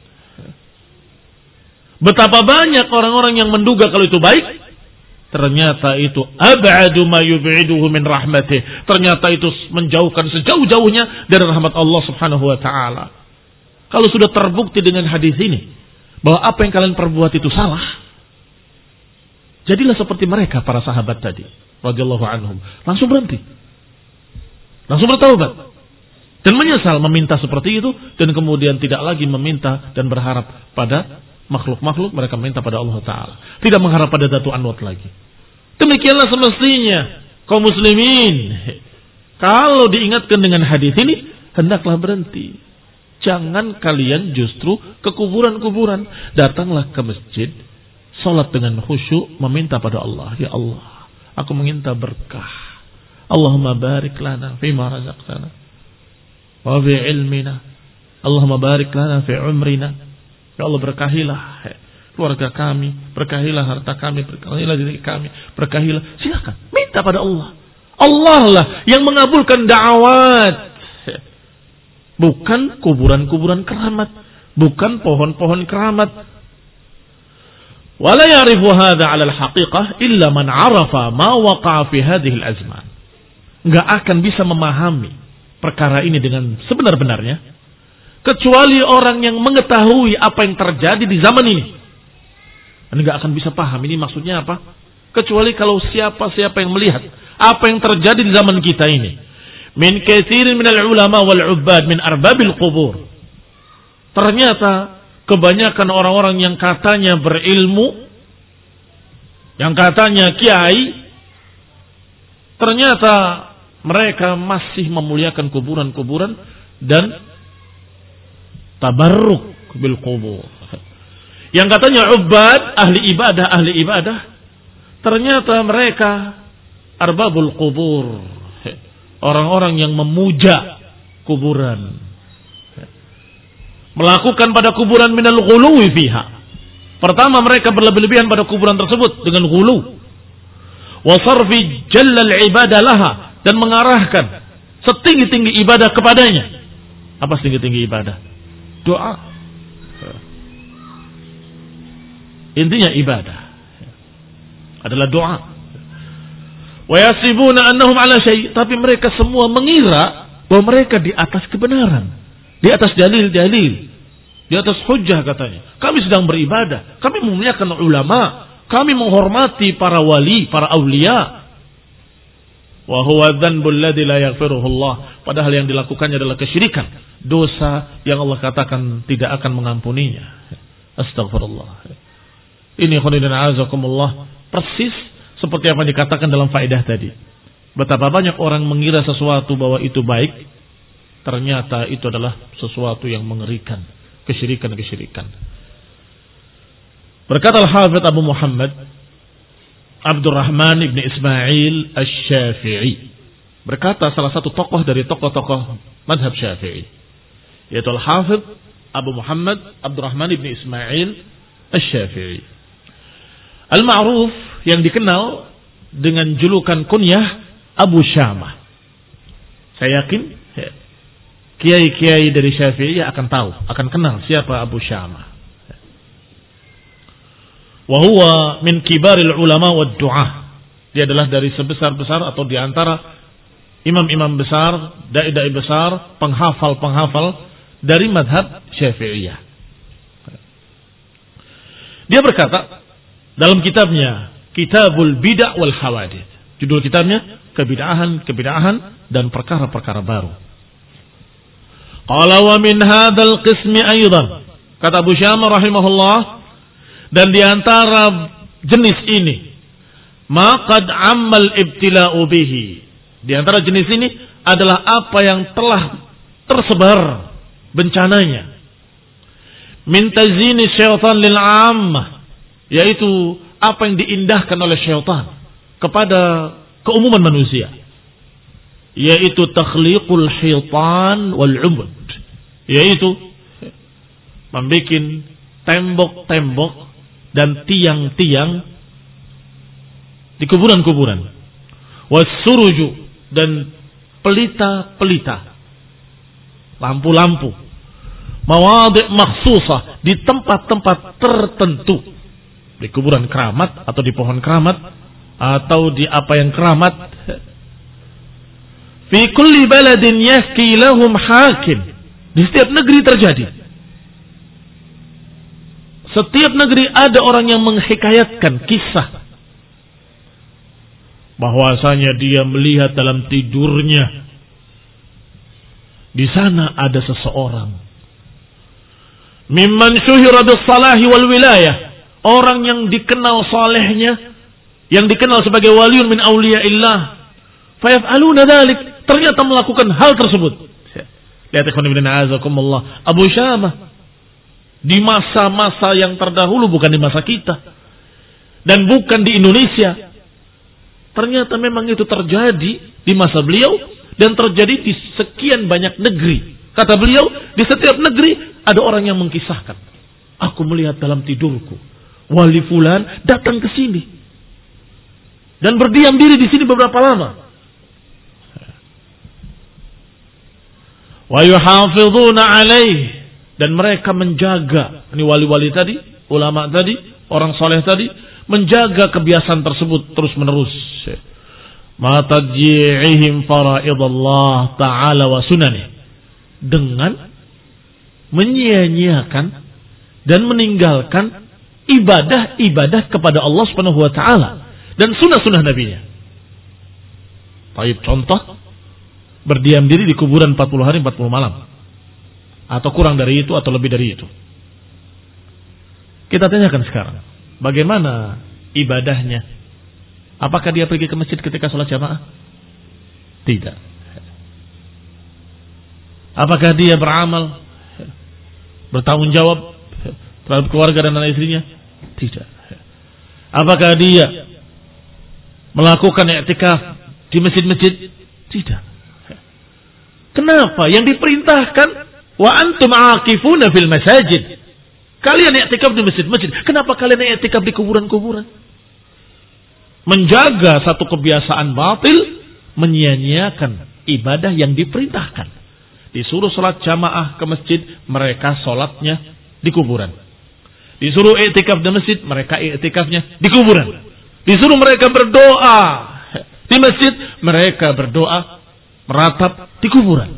Betapa banyak orang-orang yang menduga kalau itu baik, ternyata itu ab'adu ma yub'iduhu min rahmatih. Ternyata itu menjauhkan sejauh-jauhnya dari rahmat Allah Subhanahu wa taala. Kalau sudah terbukti dengan hadis ini bahwa apa yang kalian perbuat itu salah, jadilah seperti mereka para sahabat tadi radhiyallahu anhum. Langsung berhenti. Langsung bertaubat. Dan menyesal meminta seperti itu, dan kemudian tidak lagi meminta dan berharap pada makhluk-makhluk, mereka minta pada Allah Ta'ala. Tidak mengharap pada Datu Anwat lagi. Demikianlah semestinya kaum muslimin. Kalau diingatkan dengan hadis ini, hendaklah berhenti. Jangan kalian justru ke kuburan-kuburan. Datanglah ke masjid, salat dengan khusyuk, meminta pada Allah. Ya Allah, aku meminta berkah. Allahumma barik lana fima razaqtana wa fi ilmina. Allahumma barik lana fi umrina. Ya Allah, berkahilah keluarga kami, berkahilah harta kami, berkahilah diri kami, berkahilah. Silakan minta pada Allah. Allah lah yang mengabulkan da'awat, bukan kuburan-kuburan keramat, bukan pohon-pohon keramat. Wala ya'rifu hadha 'ala al-haqiqah illa man 'arafa ma waqa'a fi hadhihi al-azman. Enggak akan bisa memahami perkara ini dengan sebenar-benarnya kecuali orang yang mengetahui apa yang terjadi di zaman ini. Anda enggak akan bisa paham ini maksudnya apa kecuali kalau siapa-siapa yang melihat apa yang terjadi di zaman kita ini. Min katsirin minal ulama wal ubbad min arbabil qubur. Ternyata kebanyakan orang-orang yang katanya berilmu, yang katanya kiai, ternyata mereka masih memuliakan kuburan-kuburan dan tabarruk bil qubur. Yang katanya ubbad, ahli ibadah, ahli ibadah, ternyata mereka arbabul qubur, orang-orang yang memuja kuburan, melakukan pada kuburan minal ghuluwi fiha. Pertama, mereka berlebih-lebihan pada kuburan tersebut dengan ghulu. Wa sarfi jallal ibadah laha, dan mengarahkan setinggi-tinggi ibadah kepadanya. Apa setinggi-tinggi ibadah? Doa. Intinya ibadah adalah doa. Wa yasibuna annahum ala syai', tapi mereka semua mengira bahwa mereka di atas kebenaran, di atas dalil-dalil, di atas hujjah katanya. Kami sedang beribadah, kami memuliakan ulama, kami menghormati para wali, para aulia. Wa huwa dzanbul ladzi la yaghfiruhu Allah. Padahal yang dilakukannya adalah kesyirikan, dosa yang Allah katakan tidak akan mengampuninya. Astagfirullah. Ini khonidun azakumullah, persis seperti apa yang dikatakan dalam faedah tadi. Betapa banyak orang mengira sesuatu bahwa itu baik, ternyata itu adalah sesuatu yang mengerikan, kesyirikan-kesyirikan. Berkata Al-Hafidz Abu Muhammad Abdurrahman ibn Ismail Asy-Syafi'i, berkata salah satu tokoh dari tokoh-tokoh madhab Syafi'i, yaitu Al-Hafidz Abu Muhammad Abdurrahman ibn Ismail Asy-Syafi'i, al-ma'ruf, yang dikenal dengan julukan kunyah Abu Syamah. Saya yakin kiai-kiai dari Syafi'i akan tahu, akan kenal siapa Abu Syamah. Wa huwa min kibaril ulama wad du'ah. Dia adalah dari sebesar-besar atau di antara imam-imam besar, dai-dai besar, penghafal-penghafal dari madhab Syafi'iyah. Dia berkata dalam kitabnya Kitabul Bid'ah wal Hawadits, judul kitabnya kebid'ahan-kebid'ahan dan perkara-perkara baru. Qala wa min hadzal qismi aidan, kata Abu Syamah rahimahullah, dan di antara jenis ini, ma qad ammal ibtila'u bihi, di antara jenis ini adalah apa yang telah tersebar bencananya, min tazini syaitan lil 'ammah, yaitu apa yang diindahkan oleh syaitan kepada keumuman manusia, yaitu takhliqul hitan wal 'umud, yaitu membikin tembok-tembok dan tiang-tiang di kuburan-kuburan, wasuruju, dan pelita-pelita, lampu-lampu, mawadhi' makhsusah, di tempat-tempat tertentu, di kuburan keramat atau di pohon keramat atau di apa yang keramat. Fi kulli baladin yaski lahum hakim, di setiap negeri terjadi. Setiap negeri ada orang yang menghikayatkan kisah bahwasanya dia melihat dalam tidurnya Di sana ada seseorang mimman syuhira bis-salahi wal wilayah, orang yang dikenal salehnya, yang dikenal sebagai waliun min auliyaillah, fayaf'aluna dzalik, ternyata melakukan hal tersebut. Lihat ikhwan fillah azakumullah, Abu Syamah di masa-masa yang terdahulu, bukan di masa kita dan bukan di Indonesia. Ternyata memang itu terjadi di masa beliau dan terjadi di sekian banyak negeri. Kata beliau, di setiap negeri ada orang yang mengkisahkan, aku melihat dalam tidurku wali fulan datang ke sini dan berdiam diri di sini beberapa lama. Wa yuhafizuna alaih, dan mereka menjaga, ini wali-wali tadi, ulama tadi, orang soleh tadi, menjaga kebiasaan tersebut terus menerus. Ma tadji'ihim faraidallah ta'ala wa sunani, dengan menyia-nyiakan dan meninggalkan ibadah-ibadah kepada Allah Subhanahu wa taala dan sunnah-sunnah nabinya. Baik, contoh, berdiam diri di kuburan empat puluh hari empat puluh malam, atau kurang dari itu atau lebih dari itu. Kita tanyakan sekarang, bagaimana ibadahnya? Apakah dia pergi ke masjid ketika sholat jamaah? Tidak. Apakah dia beramal, bertanggung jawab terhadap keluarga dan anak istrinya? Tidak. Apakah dia melakukan i'tikaf di masjid-masjid? Tidak. Kenapa? Yang diperintahkan, wa antum aakifuna fil masajid. Kalian i'tikaf di masjid-masjid. Kenapa kalian i'tikaf di kuburan-kuburan? Menjaga satu kebiasaan batil, menyia-nyiakan ibadah yang diperintahkan. Disuruh sholat jamaah ke masjid, mereka sholatnya di kuburan. Disuruh i'tikaf di masjid, mereka i'tikafnya di kuburan. Disuruh mereka berdoa di masjid, mereka berdoa meratap di kuburan.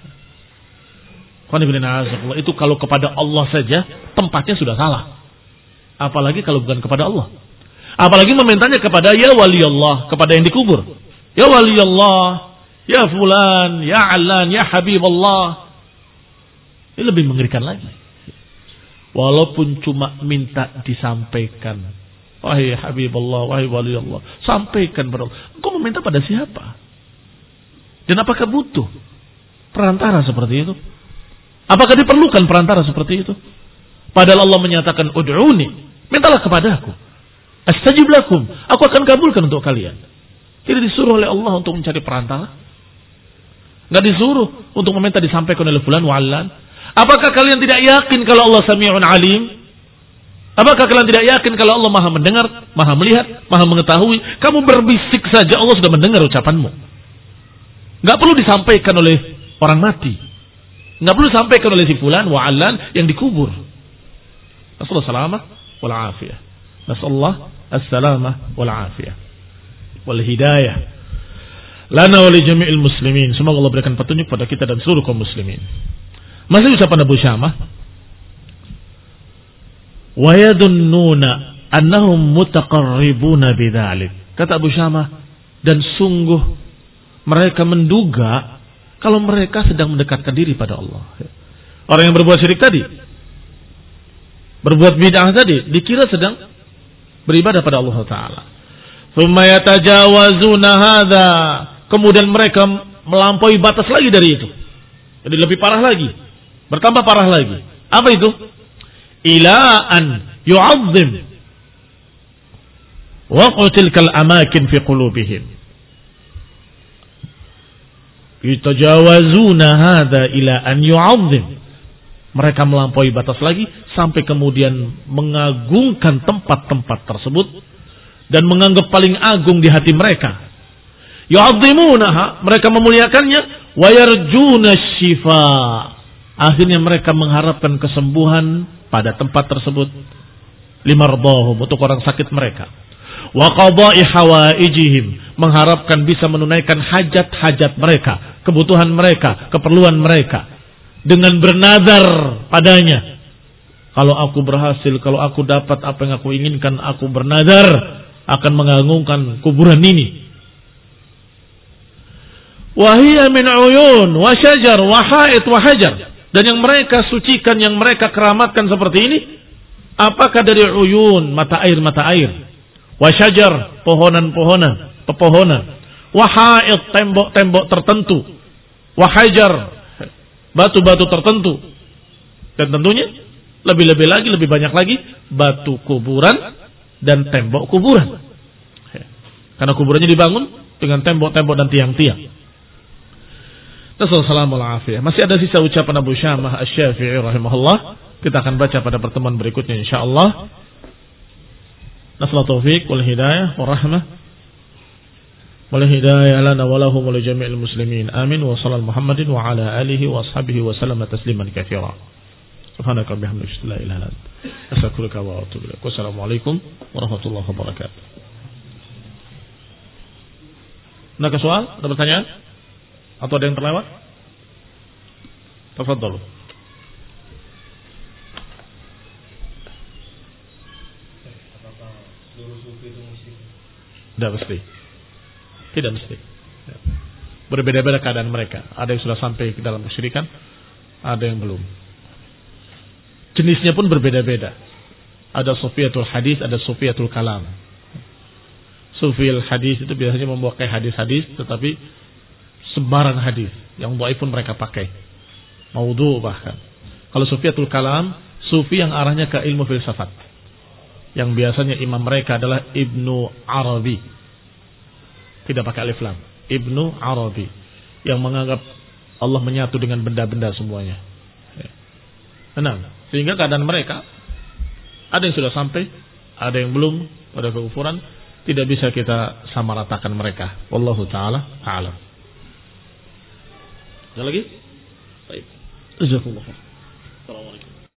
Itu kalau kepada Allah saja tempatnya sudah salah, apalagi kalau bukan kepada Allah. Apalagi memintanya kepada ya wali Allah, kepada yang dikubur. Ya wali Allah, ya fulan, ya alan, ya habib Allah. Ini lebih mengerikan lagi. Walaupun cuma minta disampaikan, wahai habib Allah, wahai wali Allah, sampaikan kepada Allah. Engkau meminta pada siapa? Dan apakah butuh perantara seperti itu? Apakah diperlukan perantara seperti itu? Padahal Allah menyatakan ud'uni, mintalah kepadaku, astajib lakum, aku akan kabulkan untuk kalian. Tidak disuruh oleh Allah untuk mencari perantara. Tidak disuruh untuk meminta disampaikan oleh fulan wa allan. Apakah kalian tidak yakin kalau Allah Sami'un Alim? Apakah kalian tidak yakin kalau Allah Maha mendengar, Maha melihat, Maha mengetahui? Kamu berbisik saja Allah sudah mendengar ucapanmu. Tidak perlu disampaikan oleh orang mati. Tidak perlu disampaikan oleh si fulan wa allan yang dikubur. Rasulullah salamah wal afiyah. Nasallahu as-salamah wal afiyah wal hidayah lana wa li jami'il muslimin. Semoga Allah berikan petunjuk pada kita dan seluruh kaum muslimin. Masih ucapan Abu Syamah, wa yadunnuna annahum mutaqarribuna bidzalik. Kata Abu Syamah, dan sungguh mereka menduga kalau mereka sedang mendekatkan diri pada Allah. Orang yang berbuat syirik tadi, berbuat bid'ah tadi, dikira sedang beribadah pada Allah Ta'ala. Thumma yatajawazuna hadha, kemudian mereka melampaui batas lagi dari itu. Jadi lebih parah lagi, bertambah parah lagi. Apa itu? Ila an yu'azzim waqa'u tilkal amakin fi qulubihim. Yatajawazuna hadha ila an yu'azzim. Mereka melampaui batas lagi sampai kemudian mengagungkan tempat-tempat tersebut dan menganggap paling agung di hati mereka. Yu'azzimunaha, mereka memuliakannya, wa yarjuna syifa. Akhirnya mereka mengharapkan kesembuhan pada tempat tersebut. Limardahum, untuk orang sakit mereka. Wa qada'i hawaijihim, mengharapkan bisa menunaikan hajat-hajat mereka, kebutuhan mereka, keperluan mereka. Dengan bernazar padanya, kalau aku berhasil, kalau aku dapat apa yang aku inginkan, aku bernazar akan mengagungkan kuburan ini. Wahia min uyun wa syajar wa hait wa hajar. Dan yang mereka sucikan, yang mereka keramatkan seperti ini, apakah dari uyun, mata air, mata air, wa syajar, pohonan-pohonan, pepohonan, wa hait, tembok-tembok tertentu, wa hajar, batu-batu tertentu. Dan tentunya lebih-lebih lagi, lebih banyak lagi batu kuburan dan tembok kuburan. Karena kuburannya dibangun dengan tembok-tembok dan tiang-tiang. Assalamualaikum. Masih ada sisa ucapan Abu Syamah Asy-Syafi'i rahimahullah. Kita akan baca pada pertemuan berikutnya insyaallah. Nasallahu taufiq wal hidayah wa rahmah. Wal hidayah lana wa lahum wa li jami'il muslimin. Amin wa sallallahu Muhammadin wa ala alihi wa ashabihi wa sallama tasliman katsira. Subhanaka bihamdika la ilaha illa anta astaghfiruka wa atubu ilaik. Wassalamualaikum warahmatullahi wabarakatuh. Ada soal? Ada pertanyaan? Atau ada yang terlewat? Tafadhal. Apakah seluruh sufi itu musyrik? Tidak mesti. Tidak mesti. Berbeda-beda keadaan mereka. Ada yang sudah sampai ke dalam kesyirikan, ada yang belum. Jenisnya pun berbeda-beda. Ada sufiyatul hadis, ada sufiyatul kalam. Sufiyul hadis itu biasanya memakai hadis-hadis, tetapi sembarang hadis yang dhaif pun mereka pakai, maudhu bahkan. Kalau sufiyatul kalam, sufi yang arahnya ke ilmu filsafat, yang biasanya imam mereka adalah Ibnu Arabi, tidak pakai alif lam, Ibnu Arabi, yang menganggap Allah menyatu dengan benda-benda semuanya. Enam. Sehingga keadaan mereka ada yang sudah sampai, ada yang belum pada kekufuran. Tidak bisa kita samaratakan mereka. Wallahu ta'ala a'lam. Ada lagi? Baik. Jazakumullah. Assalamualaikum.